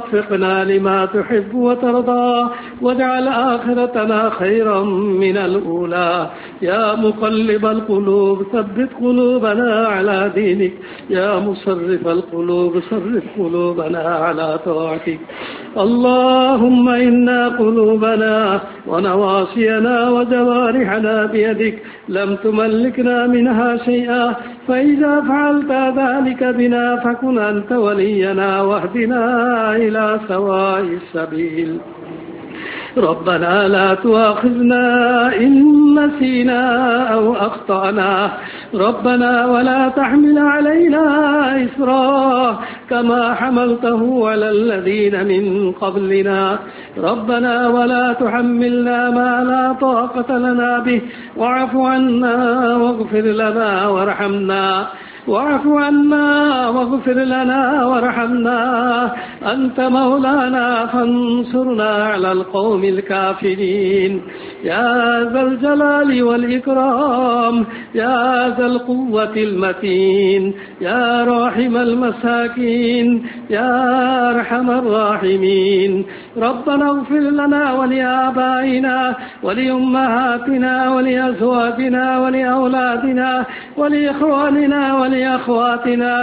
ووفقنا لما تحب وترضى واجعل آخرتنا خيرا من الأولى. يا مقلب القلوب ثبت قلوبنا على دينك. يا مصرف القلوب صرف قلوبنا على طاعتك. اللهم إنا قلوبنا ونواصينا وجوارحنا بيدك، لم تملكنا منها شيئا، فإذا فعلت ذلك بنا فكن أنت ولينا واهدنا إلى سواء السبيل. ربنا لا تؤاخذنا إن نسينا أو أخطأنا، ربنا ولا تحمل علينا إصرا كما حملته على الذين من قبلنا، ربنا ولا تحملنا ما لا طاقة لنا به، واعف عنا واغفر لنا وارحمنا، واعف عنا واغفر لنا وارحمنا، أنت مولانا فانصرنا على القوم الكافرين. يا ذا الجلال والإكرام، يا ذا القوة المتين، يا راحم المساكين، يا أرحم الراحمين، ربنا اغفر لنا ولآبائنا ولأمهاتنا ولأزواجنا ولأولادنا ولإخواننا ولأخواتنا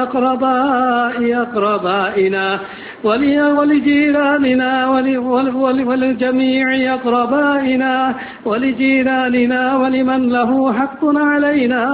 ولأقربائنا ولجيراننا ولجميع أقربائنا ولجيراننا ولمن له حق علينا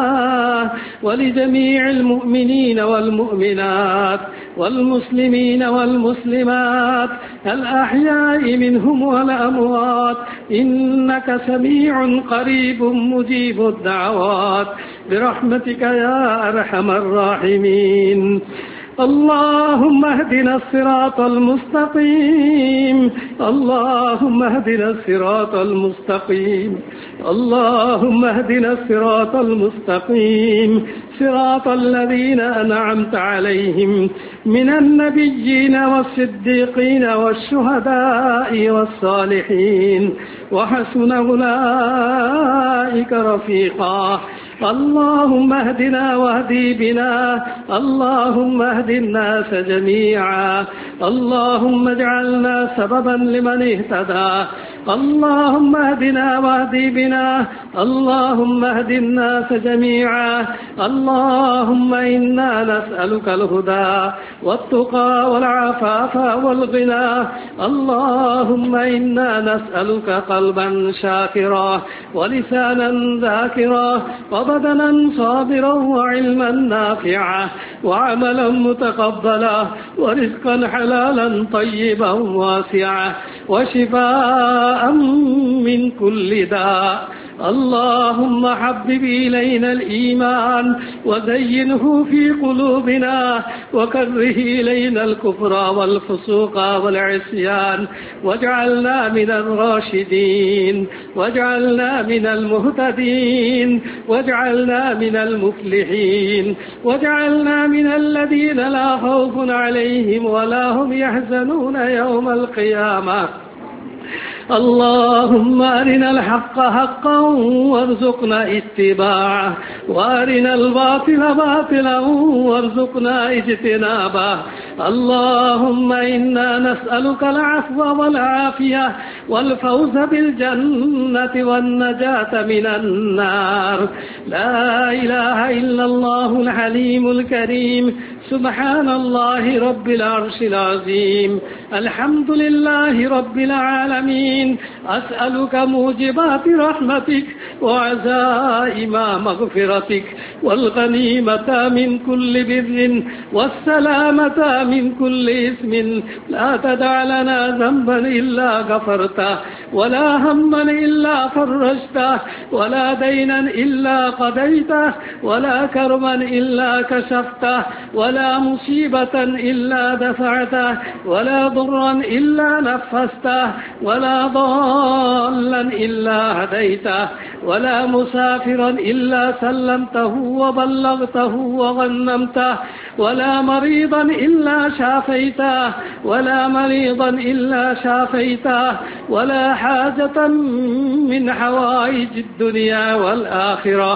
ولجميع المؤمنين والمؤمنات والمسلمين والمسلمات الأحياء منهم والأموات، إنك سميع قريب مجيب الدعوات برحمتك يا أرحم الراحمين. اللهم اهدنا الصراط المستقيم، اللهم اهدنا الصراط المستقيم، اللهم اهدنا الصراط المستقيم، صراط الذين أنعمت عليهم من النبيين والصديقين والشهداء والصالحين وحسن أولئك رفيقا. اللهم اهدنا واهدي بنا، اللهم اهد الناس جميعا، اللهم اجعلنا سببا لمن اهتدى، اللهم اهدنا واهدي بنا، اللهم اهد الناس جميعا. اللهم إنا نسألك الهدى والتقى والعفاف والغنى، اللهم إنا نسألك قلبا شاكرا ولسانا ذاكرا وبدنا صابرا وعلما نافعا وعملا متقبلا ورزقا حلالا طيبا واسعا وشفاء من كل داء. اللهم حبب إلينا الإيمان وزينه في قلوبنا وكره إلينا الكفر والفسوق والعصيان واجعلنا من الراشدين واجعلنا من المهتدين واجعلنا من المفلحين واجعلنا من الذين لا خوف عليهم ولا هم يحزنون يوم القيامة. اللهم أرنا الحق حقا وارزقنا اتباعه وأرنا الباطل باطلا وارزقنا اجتنابه. اللهم إنا نسألك العفو والعافية والفوز بالجنة والنجاة من النار. لا إله إلا الله الحليم الكريم، سبحان الله رب العرش العظيم، الحمد لله رب العالمين. أسألك موجبات رحمتك وعزائم مغفرتك والغنيمة من كل بر والسلامة من كل اسم. لا تدع لنا ذنبا إلا غفرته ولا هما إلا فرجته ولا دينا إلا قضيته ولا كرما إلا كشفته ولا مصيبة إلا دفعته ولا ضرا إلا نفسته ولا ضالا إلا هديته ولا مسافرا إلا سلمته وبلغته وغنمته ولا مريضا إلا شافيته ولا مريضا إلا شافيته ولا حاجة من حوائج الدنيا والآخرة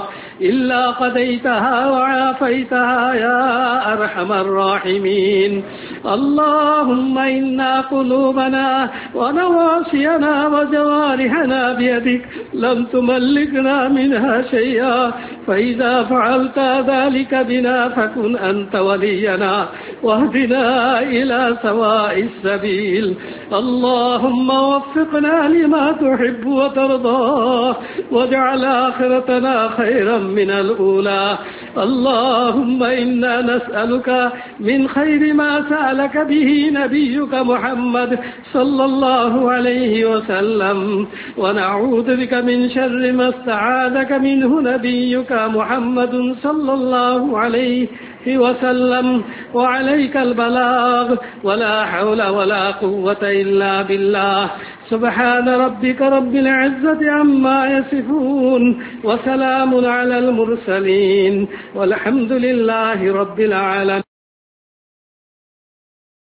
إلا قضيتها وعافيتها يا أرحم الراحمين. اللهم إنا قلوبنا ونواسينا وجوارحنا بيدك لم تملكنا منها شيئا، فإذا فعلت ذلك بنا فكن أنت ولينا واهدنا إلى سواء السبيل. اللهم وفقنا لما تحب وترضى واجعل آخرتنا خيرا من الأولى. اللهم إنا نسألك من خير ما سألك به نبيك محمد صلى الله عليه وسلم، ونعوذ بك من شر ما استعاذك منه نبيك محمد صلى الله عليه وسلم، وعليك البلاغ، ولا حول ولا قوة إلا بالله. سبحان ربك رب العزة عما يصفون، وسلام على المرسلين، والحمد لله رب العالمين.